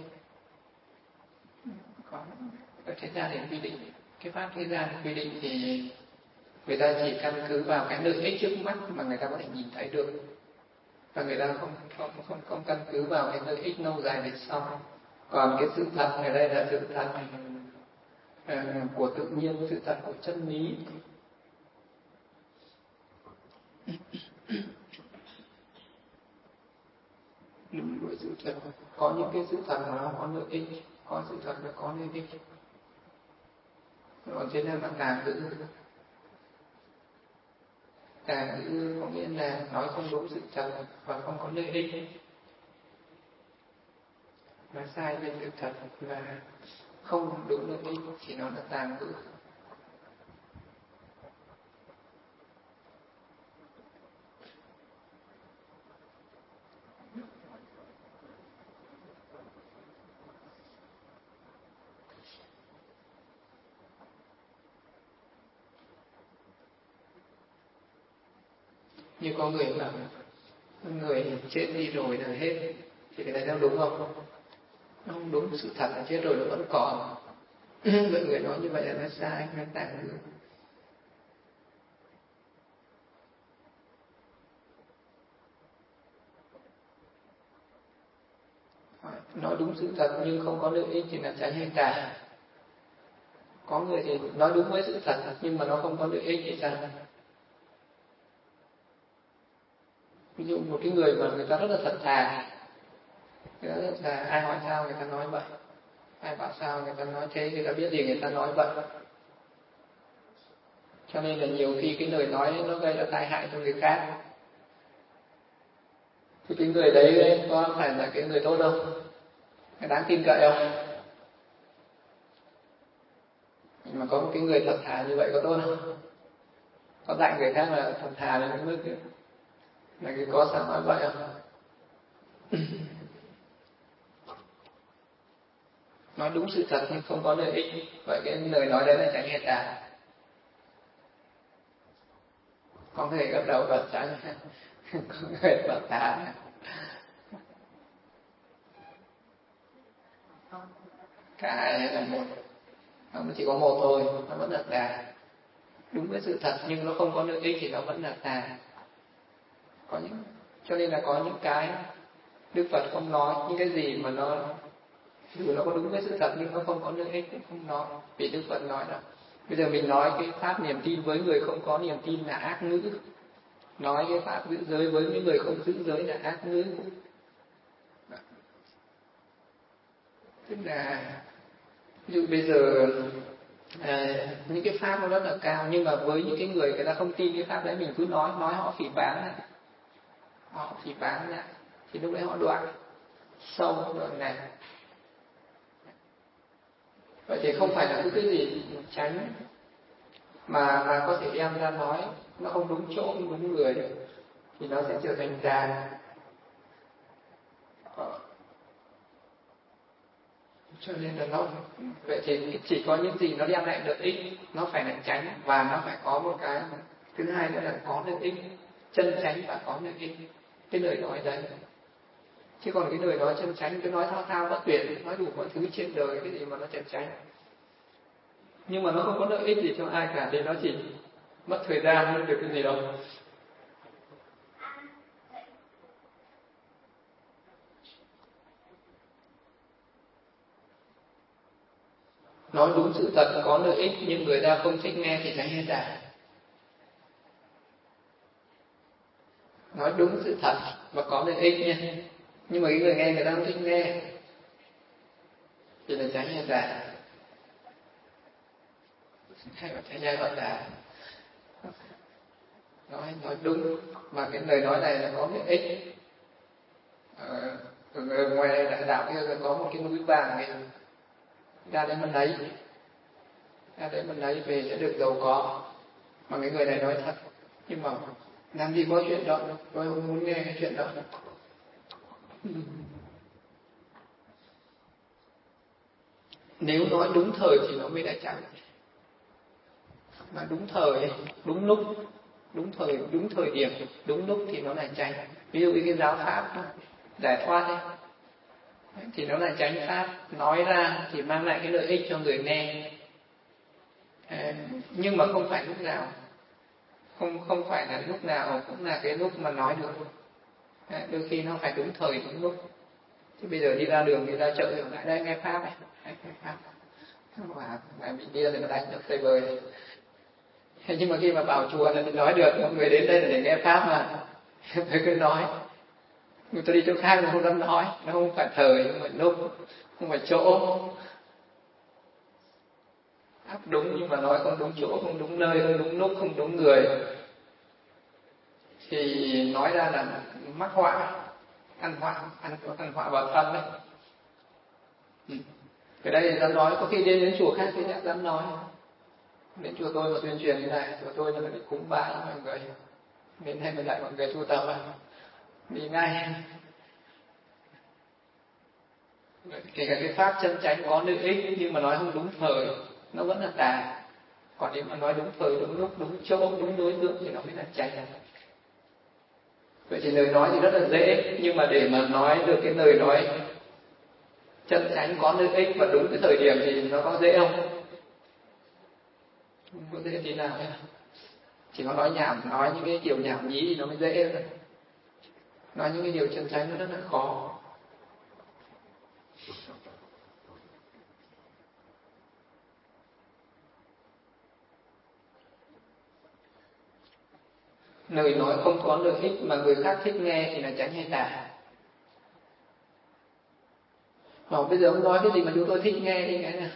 Có ở thế gian thì quy định, cái pháp thế gian quy định thì người ta chỉ căn cứ vào cái lợi ích trước mắt mà người ta có thể nhìn thấy được, và người ta không không không không căn cứ vào cái lợi ích lâu dài về sau. Còn cái sự thật ở đây là sự thật uh, của tự nhiên, sự thật của chân lý. Đúng với sự thật. Có những cái sự thật mà nó có lợi ích, có sự thật mà có lợi ích. Còn thế nên bạn làm tự tà ngữ có nghĩa là nói không đúng sự thật và không có lợi ích, nói sai về sự thật và không đúng lợi ích thì nó là tà ngữ. Như có người bảo người chết đi rồi là hết, thì cái này nó đúng không? Nó không đúng, sự thật là chết rồi nó vẫn còn. Mọi người nói như vậy là nó sai, nó tà ngữ. Nói đúng sự thật nhưng không có lợi ích thì là chánh hay tà? Có người thì nói đúng với sự thật nhưng mà nó không có lợi ích thì sao? Ví dụ một cái người mà người ta rất là thật thà, người ta rất là thà, ai hỏi sao người ta nói vậy, ai bảo sao người ta nói thế, người ta biết gì người ta nói vậy. Cho nên là nhiều khi cái lời nói nó gây ra tai hại cho người khác. Thì cái người đấy có phải là cái người tốt không? Cái đáng tin cậy không? Mà có một cái người thật thà như vậy có tốt không? Có dạy người khác là thật thà đến cái mức là cái có sao nói vậy không? Nói đúng sự thật nhưng không có lợi ích, vậy cái lời nói đấy là chánh hay tà? Có người gật đầu bật chánh, có người bật tà. Cả hai là một, nó chỉ có một thôi, nó vẫn là tà. Đúng với sự thật nhưng nó không có lợi ích thì nó vẫn là tà. Có những, cho nên là có những cái Đức Phật không nói, những cái gì mà nó dù nó có đúng với sự thật nhưng nó không có lợi ích cũng không nói. Vì Đức Phật nói là bây giờ mình nói cái pháp niềm tin với người không có niềm tin là ác ngữ, nói cái pháp giữ giới với những người không giữ giới là ác ngữ. Tức là ví dụ bây giờ à, những cái pháp nó rất là cao, nhưng mà với những cái người người ta không tin cái pháp đấy, mình cứ nói nói họ phỉ báng lại, họ phỉ báng lại thì lúc đấy họ đoạn. sâu này. Vậy thì không phải là cứ cái gì tránh mà mà có thể đem ra nói nó không đúng chỗ, không đúng người được, thì nó sẽ trở thành tà. Cho nên là nó vậy thì chỉ có những gì nó đem lại lợi ích nó phải là tránh, và nó phải có một cái thứ hai nữa là có lợi ích, chân chánh và có lợi ích cái lời nói đấy. Chứ còn cái lời nói chân chánh cứ nói thao thao bất tuyệt, nói đủ mọi thứ trên đời, cái gì mà nó chân chánh nhưng mà nó không có lợi ích gì cho ai cả thì nó chỉ mất thời gian, không được cái gì đâu. Nói đúng sự thật có lợi ích nhưng người ta không thích nghe thì tránh hết tà. Nói đúng sự thật và có lợi ích nha, nhưng mà cái người nghe người ta không thích nghe thì là tránh hết tà. Hay là tránh hết tà. Nói nói đúng mà cái lời nói này là có lợi ích. Ở, ở ngoài đại đạo kia có một cái núi vàng này, ra đấy mình lấy, ra đấy mình lấy về sẽ được giàu có. Mà cái người này nói thật, nhưng mà làm gì có chuyện đó, tôi không muốn nghe cái chuyện đó. Nếu nói đúng thời thì nó mới đã chẳng. Mà đúng thời, đúng lúc, đúng thời, đúng thời điểm, đúng lúc thì nó là tránh. Ví dụ như cái giáo pháp giải thoát ấy, thì nó là chánh pháp, nói ra thì mang lại cái lợi ích cho người nghe, à, nhưng mà không phải lúc nào, không không phải là lúc nào cũng là cái lúc mà nói được, à, đôi khi nó phải đúng thời đúng lúc. Chứ bây giờ đi ra đường, đi ra chợ thì lại đây nghe pháp này, nghe pháp, và mà bị điên thì nó đánh được tay bời. Nhưng mà khi mà vào chùa là thì nói được, mọi người đến đây là để nghe pháp mà, phải cứ nói. Người ta đi chỗ khác nó không dám nói, nó không phải thời, không phải lúc, không phải chỗ. Áp đúng nhưng mà nói không đúng chỗ, không đúng nơi, không đúng lúc, không đúng người, thì nói ra là mắc họa, ăn họa, ăn, ăn họa vào thân đấy. Ừ. Cái đây thì dám nói, có khi đến đến chùa khác thì đã dám nói. Đến chùa tôi mà tuyên truyền như này, chùa tôi là phải cúng bái mọi người, đến đây mình lại mọi người tu tập à, đi ngay. Kể cả cái pháp chân chánh có lợi ích nhưng mà nói không đúng thời nó vẫn là tà. Còn nếu mà nói đúng thời, đúng lúc, đúng chỗ, đúng đối tượng thì nó mới là chánh. Vậy thì lời nói thì rất là dễ, nhưng mà để mà nói được cái lời nói chân chánh có lợi ích và đúng cái thời điểm thì nó có dễ không? Không có dễ tí nào hết. Chỉ có nói nhảm, nói những cái kiểu nhảm nhí thì nó mới dễ thôi. Nói những cái điều chân chánh nó rất là khó. Lời nói không có lợi ích mà người khác thích nghe thì là chánh hay tà? Họ bây giờ ông nói cái gì mà chúng tôi thích nghe đi cái nào.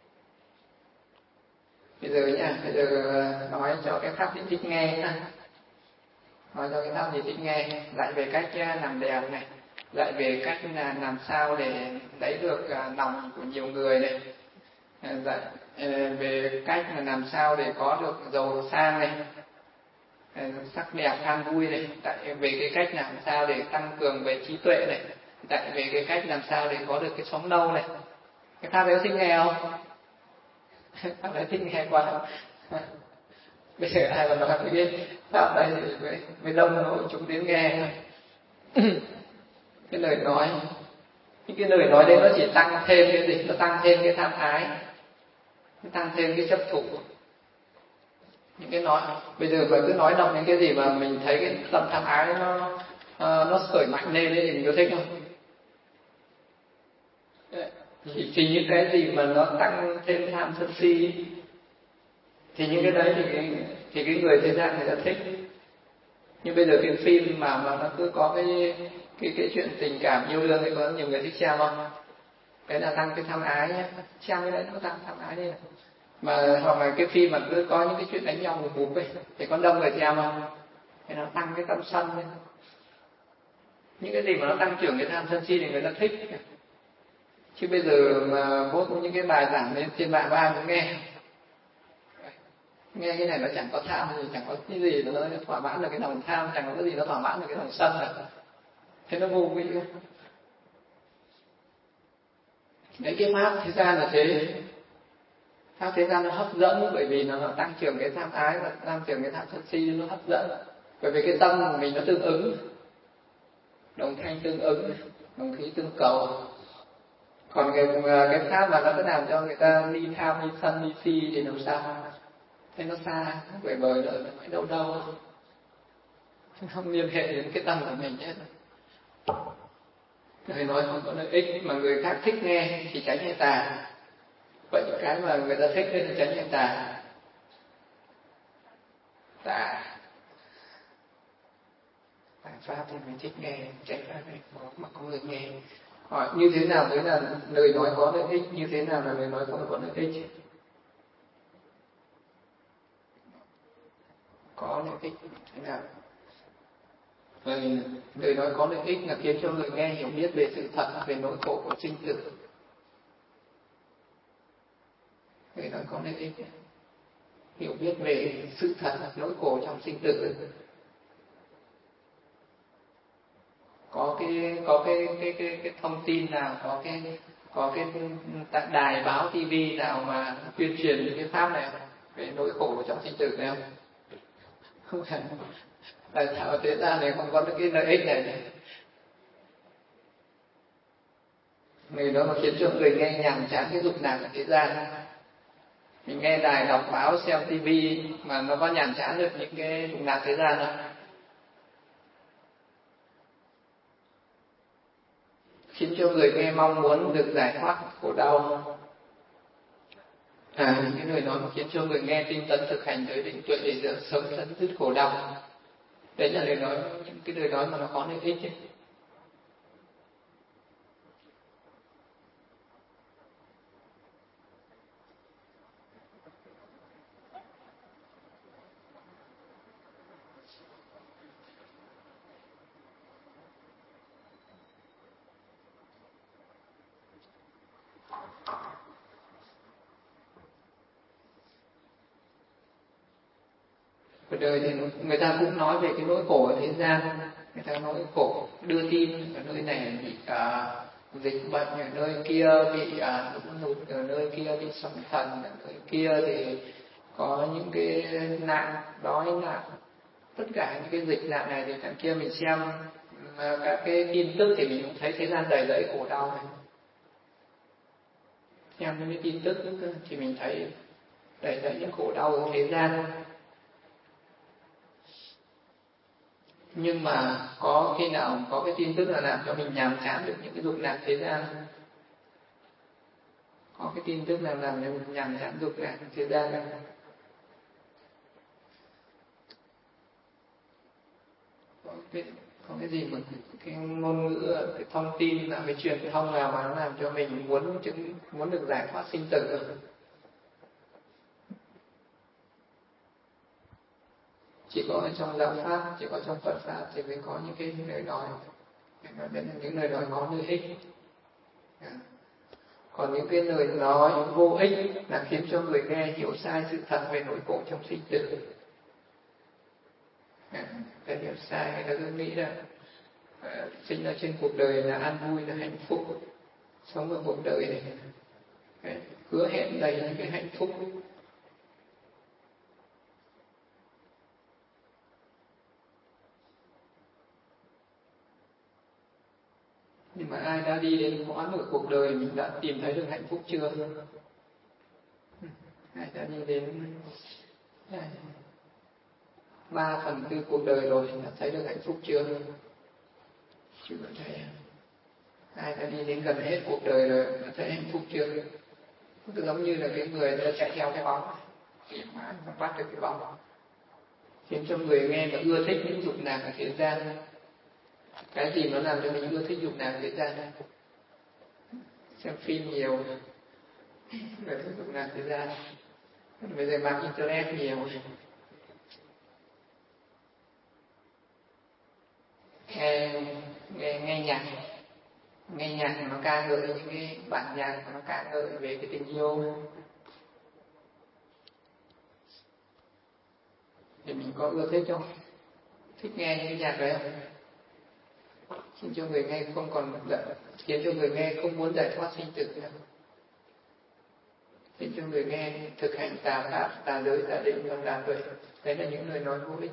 Bây giờ nha, bây giờ nói cho cái pháp gì thích nghe, nói cho cái pháp gì thích nghe, dạy về cách làm đẹp này, dạy về cách là làm sao để lấy được lòng của nhiều người này, dạy về cách là làm sao để có được giàu sang này, sắc đẹp an vui này, dạy về cái cách làm sao để tăng cường về trí tuệ này, dạy về cái cách làm sao để có được cái sống lâu này. Cái pháp đấy có thích nghe không? Pháp đấy thích nghe quá. Bây giờ ai mà nói cái pháp đấy thì mới, mới đông hội chúng đến nghe thôi. Cái lời nói, những cái lời nói đấy nó chỉ tăng thêm cái gì? Nó tăng thêm cái tham ái, nó tăng thêm cái chấp thủ. Những cái nói bây giờ mà cứ nói động những cái gì mà mình thấy cái tâm tham ái nó uh, nó khởi mạnh lên thì mình có thích không? Thì, thì những cái gì mà nó tăng thêm tham sân si thì những cái đấy thì cái, thì cái người thế gian người ta thích. Nhưng bây giờ cái phim mà mà nó cứ có cái cái cái chuyện tình cảm yêu đương thì có nhiều người thích xem không? Cái là tăng cái tham ái nhé, xem cái đấy nó tăng tham ái lên. Mà hoặc là cái phim mà cứ có những cái chuyện đánh nhau ngục ngục ấy thì có đông người xem không? Thì nó tăng cái tâm sân lên. Những cái gì mà nó tăng trưởng cái tham sân si thì người ta thích. Chứ bây giờ mà post những cái bài giảng lên trên mạng ai cũng nghe, nghe cái này nó chẳng có tham gì, chẳng có cái gì nó thỏa mãn được cái lòng tham, chẳng có cái gì nó thỏa mãn được cái lòng sân này. Thế nó vô vị không? Đấy, cái pháp thế gian là thế. Pháp thế gian nó hấp dẫn bởi vì nó tăng trưởng cái tham ái và tăng trưởng cái tham sân si, nó hấp dẫn bởi vì cái tâm của mình nó tương ứng, đồng thanh tương ứng, đồng khí tương cầu. Còn cái cái pháp mà nó cứ làm cho người ta đi tham, đi sân, đi si thì làm sao? Thế nó xa, nó bời bời lợi nó phải đâu đâu, không liên hệ đến cái tâm của mình hết. Người nói không có lợi ích mà người khác thích nghe thì tránh hay tà. Vậy cái mà người ta thích nên tránh hay tà? Tà. Tà pháp thì mình thích nghe, tránh pháp thì mà có người nghe. Hỏi như thế nào mới là lời nói có lợi ích, như thế nào là lời nói không có lợi ích? Có lợi ích thế nào? Lời, lời nói có lợi ích là khiến cho người nghe hiểu biết về sự thật, về nỗi khổ của sinh tử. Lời nói có lợi ích, hiểu biết về sự thật, nỗi khổ trong sinh tử. Có cái có cái cái cái, cái thông tin nào, có cái có cái đài báo tivi nào mà tuyên truyền cái pháp này về nỗi khổ trong sinh tử này không? Không phải. Tại sao thế gian này không có cái lợi ích này? Người đó mà khiến cho người nghe nhàm chán cái dục lạc ở thế gian. Mình nghe đài, đọc báo, xem tivi mà nó có nhàm chán được những cái dục lạc thế gian không? Khiến cho người nghe mong muốn được giải thoát khổ đau. À, những cái lời nói mà khiến cho người nghe tinh tấn thực hành tới định tuệ để được sớm chấm dứt khổ đau. Đấy là lời nói, những cái lời nói mà nó có lợi ích ấy. Ở đời thì người ta cũng nói về cái nỗi khổ ở thế gian, người ta nói khổ, đưa tin ở nơi này bị uh, dịch bệnh, ở nơi kia bị uh, lũ lụt, ở nơi kia bị sóng thần, ở nơi kia thì có những cái nạn đói nạn, tất cả những cái dịch nạn này thì thằng kia mình xem uh, các cái tin tức thì mình cũng thấy thế gian đầy rẫy khổ đau này. Xem những cái tin tức thì mình thấy đầy rẫy những khổ đau ở thế gian. Nhưng mà có khi nào có cái tin tức là làm cho mình nhàm chán được những cái dục lạc thế gian? Có cái tin tức nào làm cho mình nhàm chán dục lạc thế gian không? Có cái, có cái gì mà cái ngôn ngữ, cái thông tin nào, cái truyền thông nào mà nó làm cho mình muốn chứng muốn được giải thoát sinh tử không? Chỉ có ở trong đạo pháp, chỉ có trong Phật pháp thì mới có những cái lời nói, đấy là những lời nói có lợi ích. Còn những cái lời nói vô ích là khiến cho người nghe hiểu sai sự thật về nỗi khổ trong sinh tử. Người hiểu sai, người ta cứ nghĩ là uh, sinh ra trên cuộc đời là an vui, là hạnh phúc, sống ở cuộc đời này đấy, hứa hẹn đầy những cái hạnh phúc. Nhưng mà ai đã đi đến quãng của cuộc đời mình đã tìm thấy được hạnh phúc chưa? Ai đã đi đến ba phần tư cuộc đời rồi đã thấy được hạnh phúc chưa? Chưa thấy. Ai đã đi đến gần hết cuộc đời rồi đã thấy hạnh phúc chưa? Nó giống như là cái người đã chạy theo cái bóng, tìm mãi không bắt được cái bóng, khiến cho người nghe mà ưa thích những dục lạc ở thế gian. Cái gì nó làm cho mình ưa thích dục lạc thế gian? Xem phim nhiều, về thích dục lạc thế gian. Bây giờ mạng internet nhiều, nghe nghe nghe nhạc nghe nhạc nó ca ngợi những cái bản nhạc nó ca ngợi về cái tình yêu, thì mình có ưa thích không? Thích nghe những cái nhạc đấy không? Khiến cho người nghe không còn khiến cho người nghe không muốn giải thoát sinh tử nữa, khiến cho người nghe thực hành tà pháp, tà giới, tà định và tà tuệ. Đấy là những lời nói vô ích.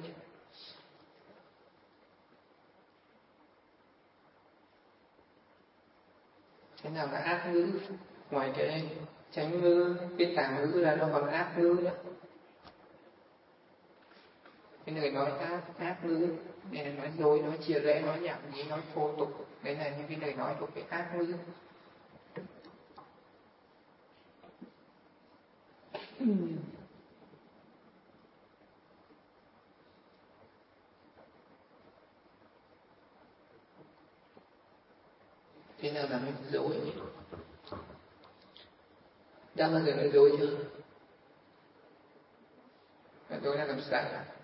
Thế nào là ác ngữ? Ngoài cái chánh ngữ, cái tà ngữ ra nó còn ác ngữ nữa. Cái lời nói ác, ác ngữ, này là nói dối, nói chia rẽ, nói nhảm nhí, nói thô tục. Đấy là những cái lời nói thuộc về ác ngữ. Thế nào là nói dối? Đã bao giờ nói dối chưa? Nói dối là làm sao?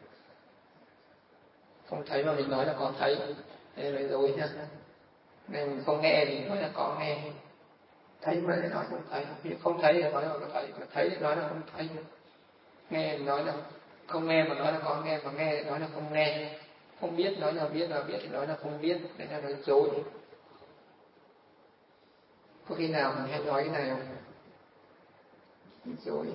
Không thấy mà mình nói là có thấy, thế nói dối nhá. Nên mình không nghe thì nói là có nghe, thấy mà lại nói không thấy. Không thấy thì nói là có thấy, mà thấy thì nói là không thấy. Nghe thì nói là không nghe mà nói là có nghe, mà nghe thì nói là không nghe. Không biết nói là biết, mà biết thì nói là không biết. Đấy là nói dối. Có khi nào mình hay nói cái này không? Dối.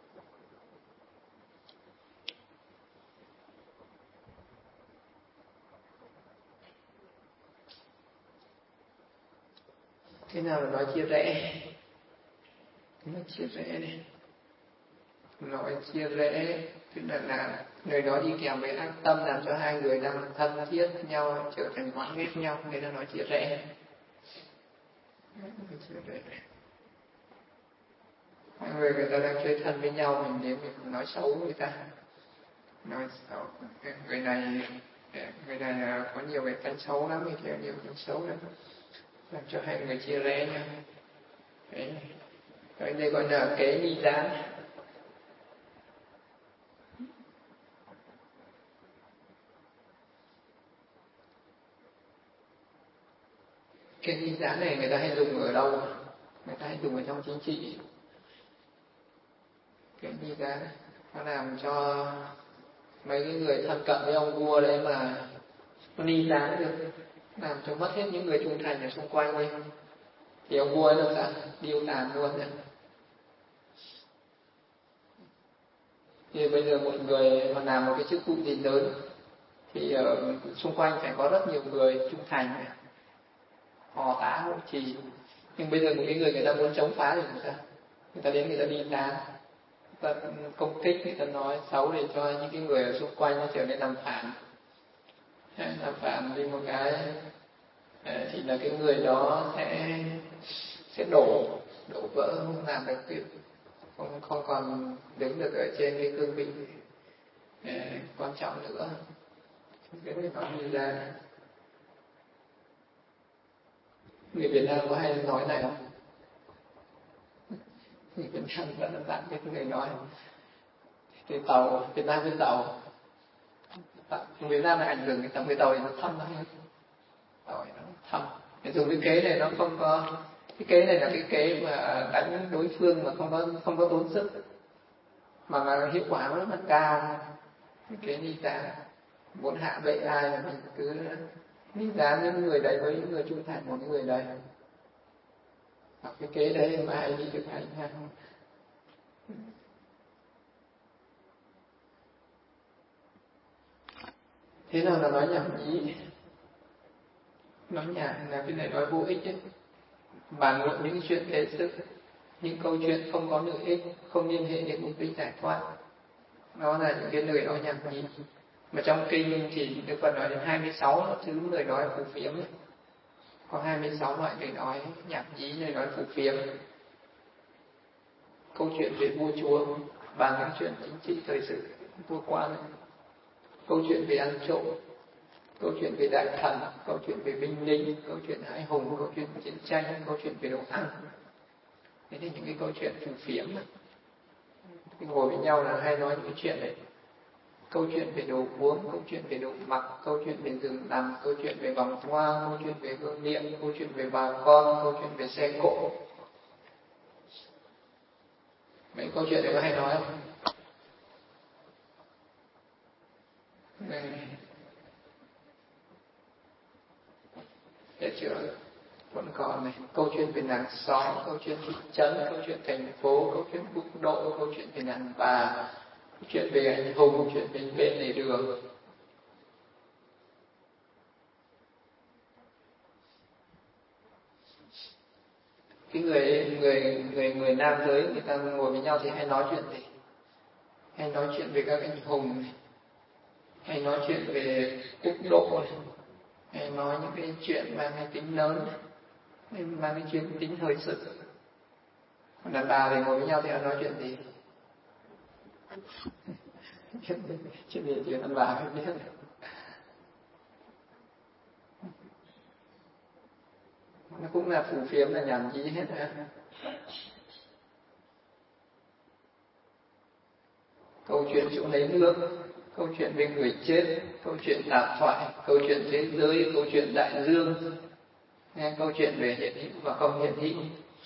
Thế nào là nói chia rẽ? Nói chia rẽ này. Nói chia rẽ tức là, là người đó đi kèm với ác tâm, làm cho hai người đang thân thiết nhau trở thành oán ghét nhau. Nên là nói chia rẽ. Nói chia rẽ. Hai người người ta đang chơi thân với nhau, mình đến mình nói xấu người ta. Nói xấu người này người này có nhiều cái tánh xấu lắm, người kia nhiều cái xấu lắm, làm cho hai người chia rẽ nhau. Đấy. Cái đây gọi là kế ni gián. Cái ni gián này người ta hay dùng ở đâu? Người ta hay dùng ở trong chính trị. Cái ni gián nó làm cho mấy cái người thân cận với ông vua đấy mà nó ni gián được, làm cho mất hết những người trung thành ở xung quanh đi, thì ông vua ấy làm sao? Điêu tàn luôn đấy. Thì bây giờ một người mà làm một cái chức vụ gì lớn thì ở xung quanh phải có rất nhiều người trung thành, hò tá hộ trì. Nhưng bây giờ một cái người người ta muốn chống phá thì người ta người ta đến người ta đi tán, người ta công kích, người ta nói xấu để cho những cái người ở xung quanh nó trở nên làm phản. Làm phản đi một cái thì là cái người đó sẽ sẽ đổ đổ vỡ, không làm được việc, không không còn đứng được ở trên cái cương vị quan trọng nữa. Cái này nói như ra. Người Việt Nam có hay nói này không? Người Việt Nam rất là bạn biết người nói thì tàu Việt Nam với tàu Việt Nam là ảnh hưởng cái tàu người tàu thì nó thâm lắm, tàu nó thâm. Để dùng cái kế này nó không có, cái kế này là cái kế mà đánh đối phương mà không có không có tốn sức, mà là hiệu quả nó rất là cao. Cái kế ni giá muốn hạ bệ ai là mình cứ ni giá những người đấy với những người trung thành của những người đấy. Hoặc cái kế đấy mà ai đi thực hành hay không? Thế nào là nói nhảm nhí? Nói nhảm là cái này nói vô ích ấy. Bàn luận những chuyện thế sự, những câu chuyện không có lợi ích, không liên hệ đến mục đích giải thoát, đó là những cái lời nói nhảm nhí. Mà trong kinh thì Đức Phật nói đến hai mươi sáu thứ lời nói phù phiếm ấy. Có hai mươi sáu loại lời nói nhảm nhí, lời nói phù phiếm. Câu chuyện về vua chúa, bàn những chuyện chính trị thời sự vua quan, câu chuyện về ăn trộm, câu chuyện về đại thần, câu chuyện về binh lính, câu chuyện hãi hùng, câu chuyện chiến tranh, câu chuyện về đồ ăn. Đấy là những cái câu chuyện phù phiếm. Ngồi với nhau là hay nói những cái chuyện đấy. câu chuyện về đồ uống, câu chuyện về đồ mặc, câu chuyện về giường nằm, câu chuyện về vòng hoa, câu chuyện về hương niệm, câu chuyện về bà con, câu chuyện về xe cộ. Mấy câu chuyện này có hay nói không? Biết chưa? Vẫn còn này, câu chuyện về làng xóm, câu chuyện thị trấn, câu chuyện thành phố, câu chuyện quốc độ, câu chuyện về đàn bà, câu chuyện về anh hùng, câu chuyện về bên lề đường. Cái người người người người nam giới người ta ngồi với nhau thì hay nói chuyện gì? Hay nói chuyện về các anh hùng này, hay nói chuyện về quốc độ này, hay nói những cái chuyện mang cái tính lớn này, hay mang cái chuyện tính thời sự. Còn đàn bà thì ngồi với nhau thì họ nói chuyện gì? Chuyện gì chuyện đàn bà phải biết. Nó cũng là phù phiếm, là nhảm nhí hết á. Câu chuyện chỗ lấy nước, câu chuyện về người chết, câu chuyện đàm thoại, câu chuyện thế giới, câu chuyện đại dương, nghe câu chuyện về hiện hữu và không hiện hữu.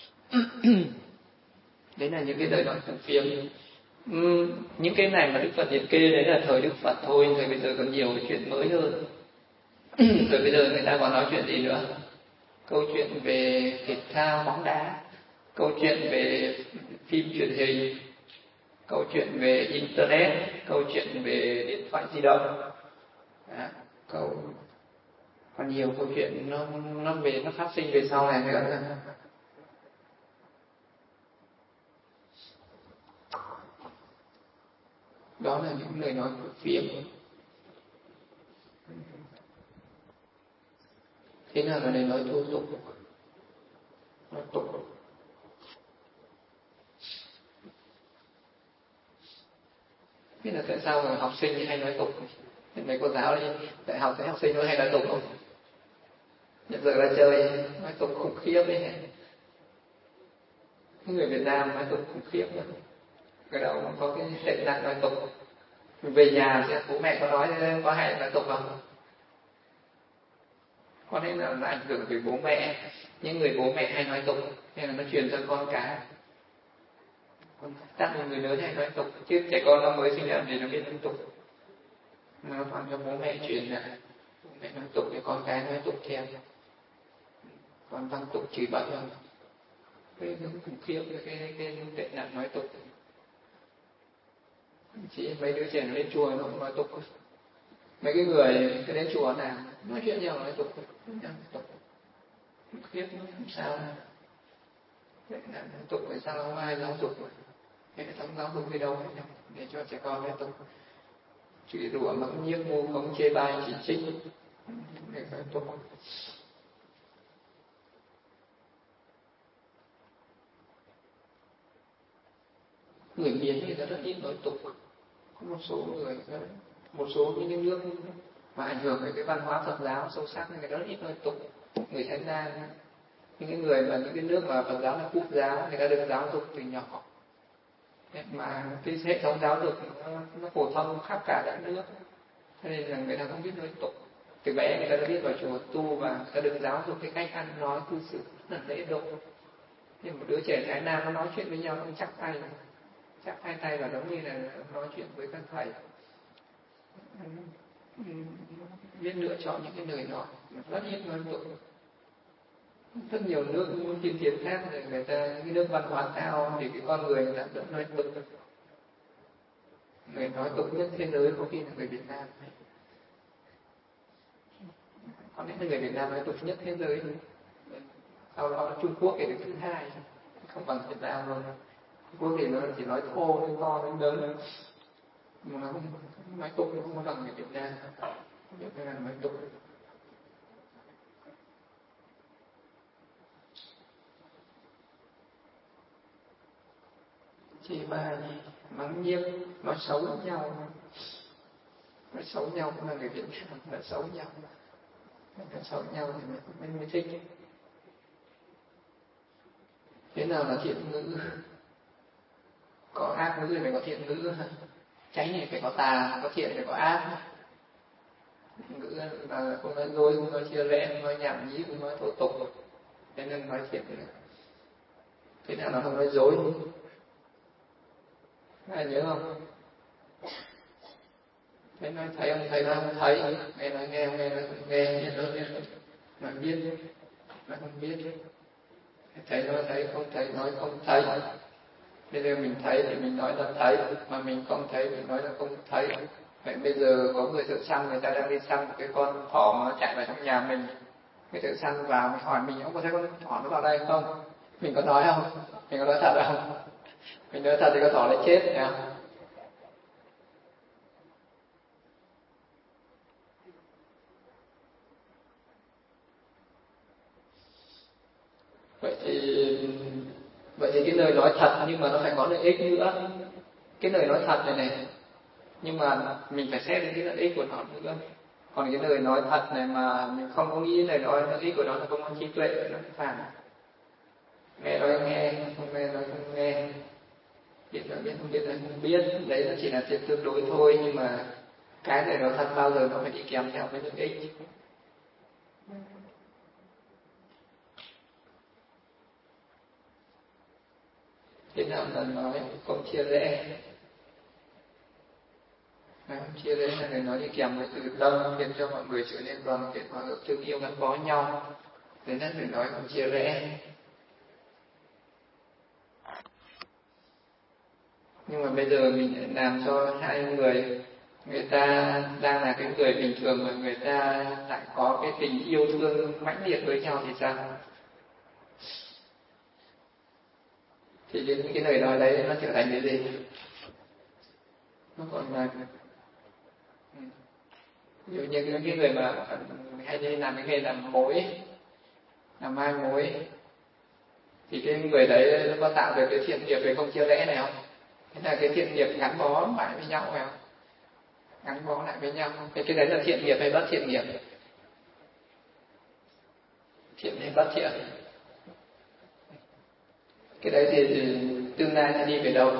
Đấy là những cái đời đoạn phù phiếm. Uhm, những cái này mà Đức Phật liệt kê đấy là thời Đức Phật thôi, rồi bây giờ còn nhiều cái chuyện mới hơn. Rồi bây giờ người ta còn nói chuyện gì nữa? Câu chuyện về thể thao bóng đá, câu chuyện về phim truyền hình, câu chuyện về internet, câu chuyện về điện thoại di động. Đó, câu còn nhiều câu chuyện nó nó về nó phát sinh về sau này nữa. Đó là những lời nói của phiếm. Thế nào là lời nói thô tục? Nói tục. Biết là tại sao mà học sinh hay nói tục? Mấy cô giáo đi đại học thấy học sinh nó hay nói tục không? Hiện giờ ra chơi nói tục khủng khiếp đấy. Người Việt Nam nói tục khủng khiếp lắm. Cái đầu nó có cái tệ nạn nói tục. Về nhà thì bố mẹ có nói có hay nói tục không? Có nên là nó ảnh hưởng về bố mẹ. Những người bố mẹ hay nói tục nên là nó truyền cho con cái. Chắc là người lớn hay nói tục, chứ trẻ con nó mới sinh ra thì nó biết nói tục. Nó toàn cho bố mẹ truyền lại. Bố mẹ nói tục thì con cái nói tục theo. Còn văn tục chửi bậy không? Cái khủng khiếp cái cái cái tệ nạn nói tục. Chỉ mấy đứa trẻ nó lên chùa nó cũng nói tục. Mấy cái người cái đến chùa nào nói chuyện nhau nói tục, nói tục. Khủng khiếp nó làm sao? Tệ nạn nói tục tại sao không ai giáo dục? Hệ thống giáo dục đi đâu hết để cho trẻ con nói tục. Chửi rủa mắng nhiếc ngu không chê bai chỉ trích để nói tục. Người miền người ta rất ít nói tục. Có một số người, một số những cái nước mà ảnh hưởng đến cái văn hóa Phật giáo sâu sắc nên người ta rất ít nói tục. Người Thái Lan, những cái người mà những cái nước mà Phật giáo là quốc giáo, người ta được giáo dục từ nhỏ. Mà cái hệ thống giáo dục nó, nó phổ thông khắp cả đất nước, cho nên là người ta không biết nói tục. Từ bé người ta đã biết vào chùa tu và người ta được giáo dục cái cách ăn nói cư xử rất là lễ độ. Nhưng một đứa trẻ Thái Lan nó nói chuyện với nhau nó chắc tay, chắc hai tay và giống như là nói chuyện với các thầy. Biết lựa chọn những cái lời nói, rất ít nói tục. Rất nhiều nước tiên tiến khác thì người ta những cái nước văn hóa cao thì cái con người người ta vẫn nói tục. Người nói tục nhất thế giới có khi là người Việt Nam. Có lẽ là người Việt Nam nói tục nhất thế giới. Sau đó là Trung Quốc thì được thứ hai, không bằng Việt Nam luôn. Trung Quốc thì nó chỉ nói thô, nói to, nói lớn, mà nó không nói tục, nó không bằng người Việt Nam. Việt Nam nói tục. Chê bai, mắng nhiếc, nói xấu nhau. Nói xấu nhau cũng là người Việt Nam, nói xấu nhau. Nói xấu nhau thì mình mới thích. Thế nào là thiện ngữ? Có ác ngữ thì phải có thiện ngữ. Chánh thì phải có tà, có thiện phải có ác. Ngữ là không nói dối, không nói chia rẽ, không nói nhảm nhí, không nói thô tục, thế nên nói thiện. Thế nào là không nói dối? Ai nhớ không? Thế nói thấy không thấy, nói không thấy, nghe nói nghe không nghe, nói không nghe, biết nói biết, nói biết, nói không biết. Thấy nói thấy, không thấy nói không thấy. Bây giờ mình thấy thì mình nói là thấy, mà mình không thấy mình nói là không thấy. Vậy bây giờ có người thợ săn, người ta đang đi săn một cái con thỏ mà nó chạy vào trong nhà mình. Cái thợ săn vào, mình hỏi mình, ông có thấy con thỏ nó vào đây không? Mình có nói không? Mình có nói thật không? Mình nói thật thì con thỏ lại chết nhá. Vậy thì vậy thì cái lời nói thật nhưng mà nó phải có lợi ích nữa. Cái lời nói thật này này, nhưng mà mình phải xét đến cái lợi ích của nó nữa. Còn cái lời nói thật này mà mình không có nghĩ lời nói lợi ích của nó là không có trí tuệ, nó phản. Nghe nói nghe, không nghe nói không nghe, biết là biết, không biết là không biết. Đấy nó chỉ là chuyện tương đối thôi, nhưng mà cái lời nói thật bao giờ nó phải đi kèm theo với lợi ích. Thế nào là nói không chia rẽ? Nói không chia rẽ là lời nói đi kèm với từ tâm, khiến cho mọi người trở nên đoàn kết và thương yêu gắn bó nhau. Đấy là lời nói không chia rẽ. Nhưng mà bây giờ mình làm cho hai người, người ta đang là cái người bình thường mà người ta lại có cái tình yêu thương mãnh liệt với nhau thì sao? Thì những cái lời nói đấy nó trở thành cái gì? Nó còn là ví dụ như những cái người mà hay đi làm cái nghề làm mối, làm mai mối, thì cái người đấy nó có tạo được cái thiện nghiệp về không chia rẽ này không? Thế là cái thiện nghiệp gắn bó lại với nhau phải không? Gắn bó lại với nhau. Cái cái đấy là thiện nghiệp hay bất thiện nghiệp? Thiện hay bất thiện? Cái đấy thì tương lai sẽ đi về đâu?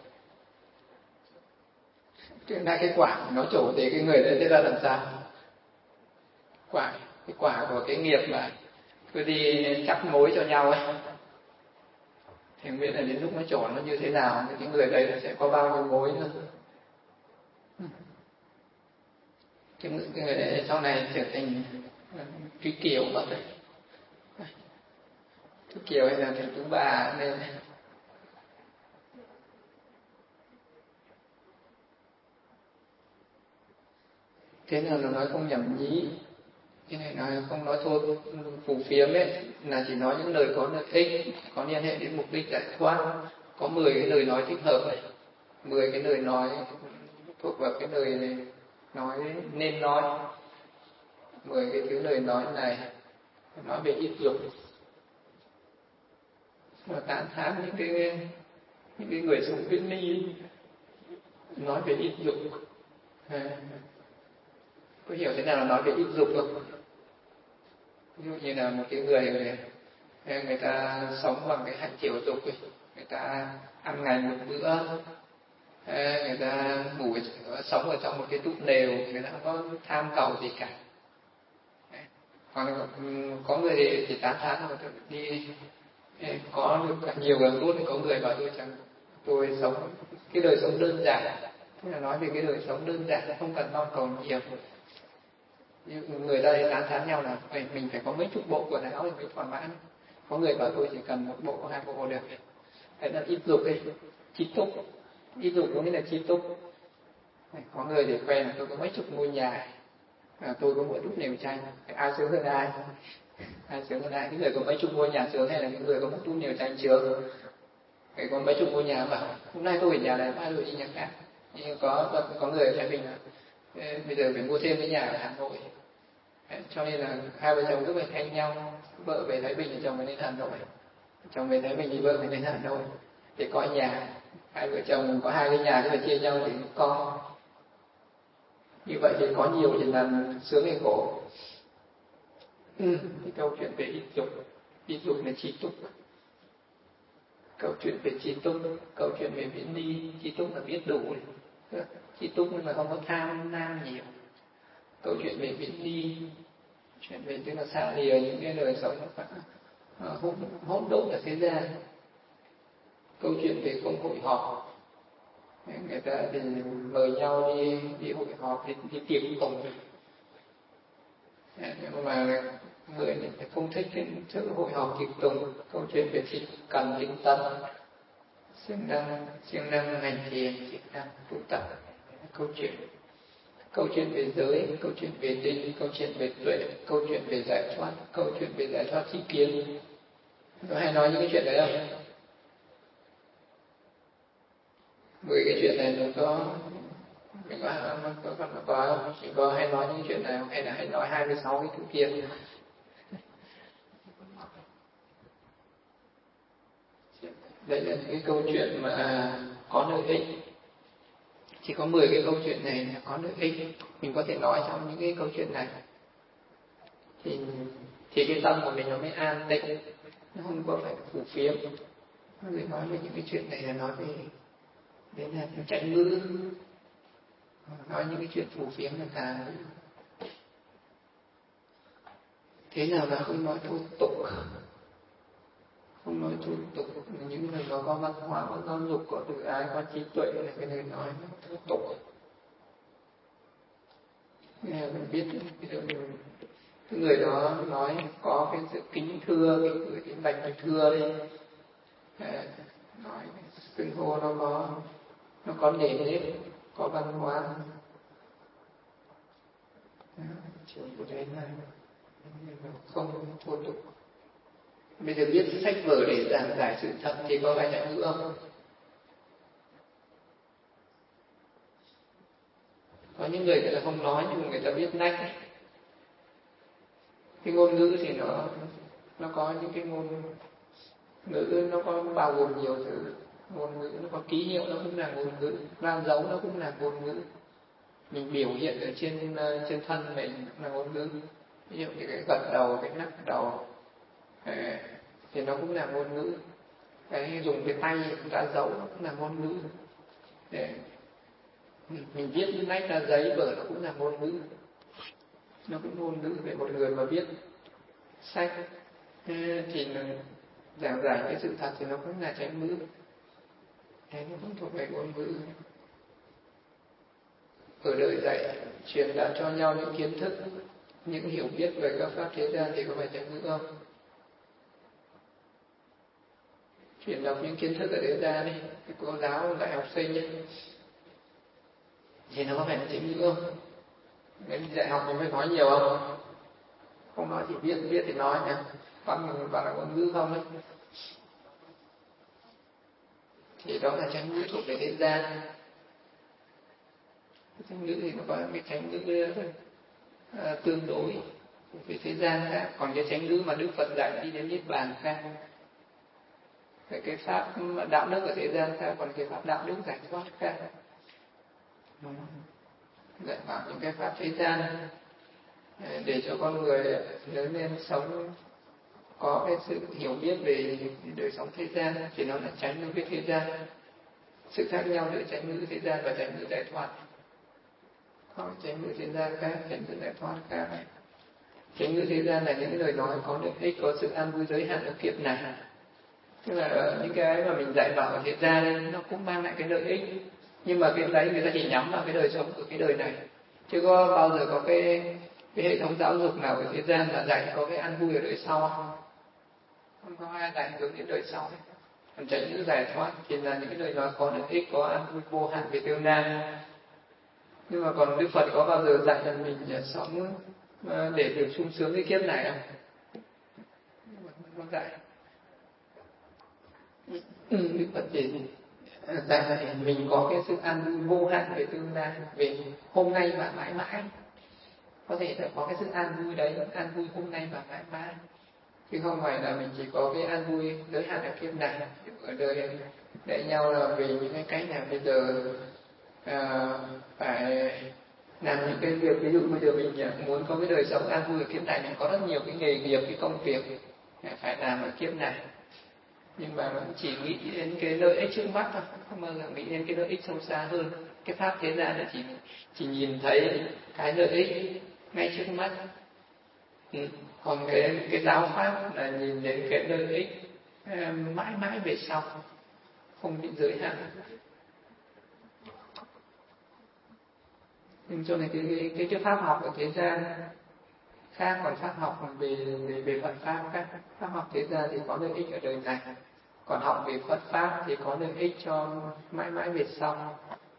Tương lai cái quả nó trổ thì cái người đấy sẽ ra làm sao? Quả, cái quả của cái nghiệp mà cứ đi chắp mối cho nhau ấy, thì không biết là đến lúc nó trổ nó như thế nào, thì cái người đấy nó sẽ có bao nhiêu mối nữa. Cái người đấy sau này trở thành Trí Kiều vậy. Trí Kiều hay là thành Tú Bà nên thế nào là nói không nhảm nhí, cái này nói không nói thô phù phiếm ấy, là chỉ nói những lời có lợi ích, có liên hệ đến mục đích giải thoát. Có mười cái lời nói thích hợp này, mười cái lời nói thuộc vào cái lời nói nên nói, mười cái thứ lời nói này nói về ít dục, mà tán thán những cái những cái người sống viễn ly, nói về ít dục. À, có hiểu thế nào là nói về ít dục không? Ví dụ như là một cái người người, người ta sống bằng cái hạnh chiều dục ấy. Người ta ăn ngày một bữa, người ta ngủ sống ở trong một cái túp lều, người ta không có tham cầu gì cả. Còn có người thì, thì tán thán mà đi có được càng nhiều càng tốt, thì có người bảo tôi chẳng tôi sống cái đời sống đơn giản. Thế là nói về cái đời sống đơn giản, không cần mong cầu nhiều. Người ta thì tán thán nhau là mình phải có mấy chục bộ quần áo thì mới thỏa mãn. Có người bảo tôi chỉ cần một bộ, hai bộ được. Thế là ít dục ấy, trí túc. Ít dục có nghĩa là trí túc. Có người thì khoe là tôi có mấy chục ngôi nhà, à, tôi có mỗi đúc nều tranh. Ai sướng hơn ai? Ai sướng hơn ai? Cái người có mấy chục ngôi nhà sướng hay là những người có một đúc nều tranh sướng? Cái có mấy chục ngôi nhà bảo hôm nay tôi ở nhà này, mai tôi đi nhà khác. Nhưng có có người ở Thái Bình là bây giờ phải mua thêm cái nhà ở Hà Nội. Cho nên là hai vợ chồng cứ phải thay nhau, vợ về Thái Bình thì chồng phải lên Hà Nội, chồng về Thái Bình thì vợ phải lên Hà Nội để coi nhà. Hai vợ chồng có hai cái nhà cứ phải chia nhau để coi. Như vậy thì có nhiều thì làm sướng hay khổ? Ừ, cái câu chuyện về ít dục, ít dục là trí túc. Câu chuyện về trí túc, câu chuyện về viễn ly, trí túc là biết đủ. chỉ túc nhưng mà không có tham nam nhiều. Câu chuyện về biến đi, chuyện về tức là xa lìa những cái đời sống hỗn hỗn độn ở thế gian. Câu chuyện về không hội họp, người ta thì mời nhau đi đi hội họp thì đi tiệc tùng, nhưng mà người thì không thích cái sự hội họp tiệc tùng. Câu chuyện về thích cần tinh tâm, siêng năng siêng năng hành thiền, siêng năng tu tập. Câu chuyện câu chuyện về giới, câu chuyện về định, câu chuyện về tuệ, câu chuyện về giải thoát, câu chuyện về giải thoát tri kiến. Có hay nói những cái chuyện đấy không? Mười cái chuyện này nó có mình có có có, có, có chỉ có hay nói những chuyện này không? Hay là hay nói hai mươi sáu cái thứ kia? Đấy là những cái câu chuyện mà có lợi ích. Chỉ có mười cái câu chuyện này là có lợi ích, mình có thể nói trong những cái câu chuyện này thì thì cái tâm của mình nó mới an tịnh, nó không có phải phủ phiếm. Người nói về những cái chuyện này là nói về đến là tránh ngữ, nói những cái chuyện phủ phiếm là cả. Thế nào là không nói thô tục, không nói thô tục. Những người nó có văn hóa, có giáo dục, có tự ái, có trí tuệ là cái lời nói nó thô tục. Nên là mình biết mình, cái người đó nói có cái sự kính thưa, cái người cái bạch cái thưa đi, nói xưng hô nó có nó có nề nếp, có văn hóa. Chuyện của đấy là không thô tục. Bây giờ viết sách vở để giảng giải sự thật thì có phải là ngữ không? Có những người người ta không nói nhưng mà người ta biết nách. Cái ngôn ngữ thì nó nó có những cái ngôn ngữ nó có bao gồm nhiều thứ. Ngôn ngữ nó có ký hiệu, nó cũng là ngôn ngữ, lan dấu nó cũng là ngôn ngữ. Mình biểu hiện ở trên trên thân mình cũng là ngôn ngữ. Ví dụ như cái gật đầu, cái lắc đầu thì nó cũng là ngôn ngữ. Cái dùng cái tay ra dấu nó cũng là ngôn ngữ. Để mình viết nách ra giấy vở nó cũng là ngôn ngữ, nó cũng ngôn ngữ. Về một người mà viết sách thì giảng giải cái sự thật thì nó cũng là chánh ngữ, thế nó cũng thuộc về ngôn ngữ. Ở đời dạy truyền đạt cho nhau những kiến thức, những hiểu biết về các pháp thế gian thì có phải chánh ngữ không? Truyền đọc những kiến thức ở thế gian đi, cái cô giáo dạy học sinh ấy, thì nó có phải là chánh ngữ không? Nếu dạy học mình mới nói nhiều không? Không nói thì viết, viết thì nói nhé. Còn mình bảo là ngôn ngữ không ấy, thì đó là chánh ngữ thuộc về thế gian. Chánh ngữ thì nó có cái chánh ngữ à, tương đối về thế gian khác, còn cái chánh ngữ mà Đức Phật dạy đi đến niết bàn khác. Cái, cái pháp đạo đức ở thế gian khác, còn cái pháp đạo đức giải thoát khác. Dạy bảo những cái pháp thế gian để cho con người lớn lên sống có cái sự hiểu biết về đời sống thế gian thì nó là tránh ngữ với thế gian. Sự khác nhau giữa tránh ngữ thế gian và tránh ngữ giải thoát. Có tránh ngữ thế gian khác, tránh ngữ giải thoát khác. Tránh ngữ thế gian là những lời nói có lợi ích, có sự an vui giới hạn ở kiếp này. Tức là những cái mà mình dạy bảo ở thế gian nó cũng mang lại cái lợi ích, nhưng mà cái đấy người ta chỉ nhắm vào cái đời sống của cái đời này, chứ có bao giờ có cái cái hệ thống giáo dục nào ở thế gian mà dạy có cái an vui ở đời sau không? Không có ai dạy hướng đến đời sau. Còn tránh ngữ giải thoát thì là những cái lời nói có lợi ích, có an vui vô hạn về tương lai. Nhưng mà còn Đức Phật có bao giờ dạy là mình sống để được sung sướng cái kiếp này không? Không dạy. Đức Phật chỉ dạy là mình có cái sự an vui vô hạn về tương lai, về hôm nay và mãi mãi. Có thể là có cái sự an vui đấy, an vui hôm nay và mãi mãi, chứ không phải là mình chỉ có cái an vui giới hạn ở kiếp này. Ở đời dạy nhau là về những cái cách nào bây giờ à, phải làm những cái việc, ví dụ bây giờ mình muốn có cái đời sống an vui ở kiếp này, mình có rất nhiều cái nghề nghiệp, cái công việc phải làm ở kiếp này. nhưng mà nó chỉ nghĩ đến cái lợi ích trước mắt thôi, không bao giờ nghĩ đến cái lợi ích sâu xa hơn. Cái pháp thế gian là chỉ chỉ nhìn thấy cái lợi ích ngay trước mắt. Ừ. Còn cái cái giáo pháp là nhìn đến cái lợi ích uh, mãi mãi về sau, không bị giới hạn. Nhưng cho nên cái cái cái, cái pháp học ở thế gian khác, còn pháp học về về về Phật pháp khác. Pháp học thế gian thì có lợi ích ở đời này, còn học về Phật pháp thì có lợi ích cho mãi mãi về sau.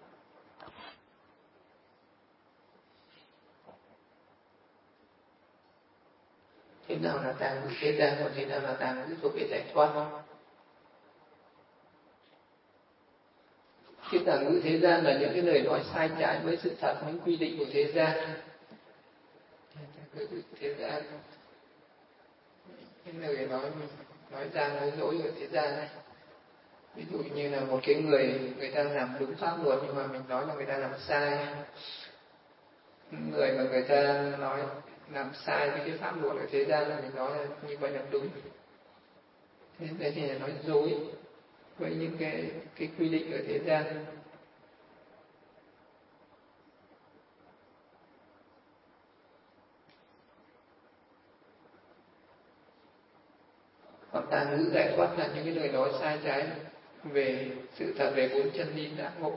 Thế nào là tà ngữ thế gian, còn thế nào là tà ngữ thuộc về giải thoát? Cái tà ngữ thế gian là những cái lời nói sai trái với sự thật, những quy định của thế gian. Thế gian, cái lời nói nói ra nói dối ở thế gian này. Ví dụ như là một cái người người ta làm đúng pháp luật nhưng mà mình nói là người ta làm sai. Người mà người ta nói làm sai với cái pháp luật ở thế gian là mình nói là như vậy là đúng. Thế đấy thì là nói dối với những cái cái quy định ở thế gian. Còn tà ngữ giải thoát là những cái lời nói sai trái về sự thật, về bốn chân lý giác ngộ.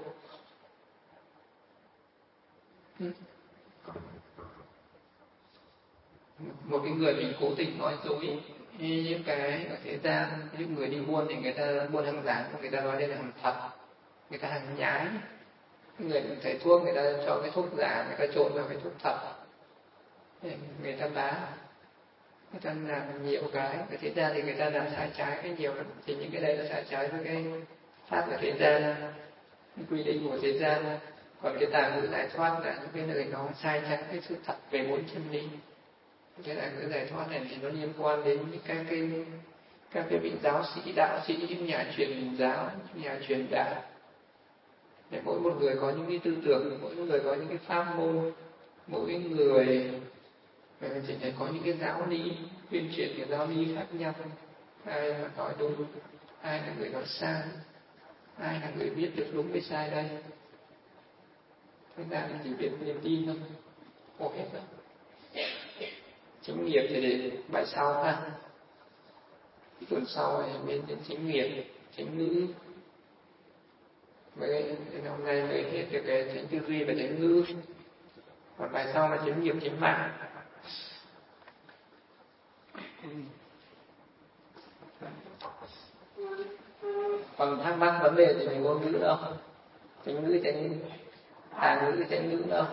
Một cái người mình cố tình nói dối những cái ở thế gian, những người đi buôn thì người ta buôn hàng giả, người ta nói đây là hàng thật, người ta hàng nhái. Người thầy thuốc người ta cho cái thuốc giả, người ta trộn vào cái thuốc thật, người ta bán, người ta làm nhiều cái. Ở thế gian thì người ta làm sai trái cái nhiều lắm, thì những cái đấy là sai trái với cái pháp ở thế gian, quy định của thế gian. Còn cái tà ngữ giải thoát là những cái lời nói sai trái cái sự thật về bốn chân lý. Cái tà ngữ giải thoát này thì nó liên quan đến những các cái các cái vị giáo sĩ, đạo sĩ, những nhà truyền giáo, những nhà truyền đạo. Để mỗi một người có những cái tư tưởng, mỗi một người có những cái pháp môn, mỗi người chỉ phải có những cái giáo lý, tuyên truyền cái giáo lý khác nhau. Ai là nói đúng, ai là người nói sai, ai là người biết được đúng với sai đây. Thế ra chỉ biết niềm tin thôi, có hết rồi. Chính nghiệp thì để bài sau ha. Tuần sau này bên đến chính nghiệp, chính ngữ. Mới hôm nay mới hết được cái chính tư duy và chính ngữ. Còn bài sau là chính nghiệp, chính mạng. Còn thắc mắc vấn đề thì mình ngôn ngữ đâu, chính ngữ, chính tà ngữ, chính ngữ đâu.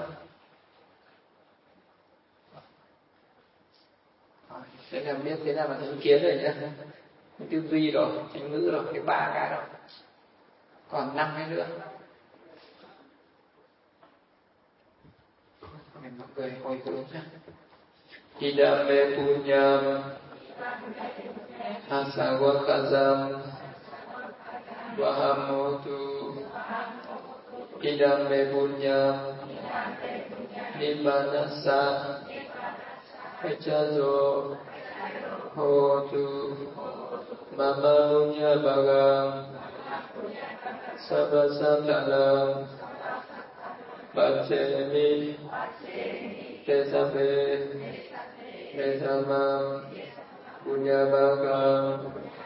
Thế là biết thế nào là chính kiến rồi nhé, tư duy rồi, chính ngữ rồi, cái ba cái rồi, còn năm cái nữa. Mình mọi người hồi hướng nhé. Idame punyam asawakazam vahamotu idame punyam nibbanasa echazo hotu mama punya bagam sabasatalam bacemi tesape tesamam punya bagam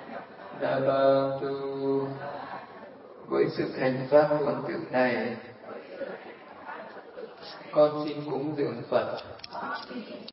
nabantu. Với sự thành pháp luận tử này, con xin cúng dường Phật.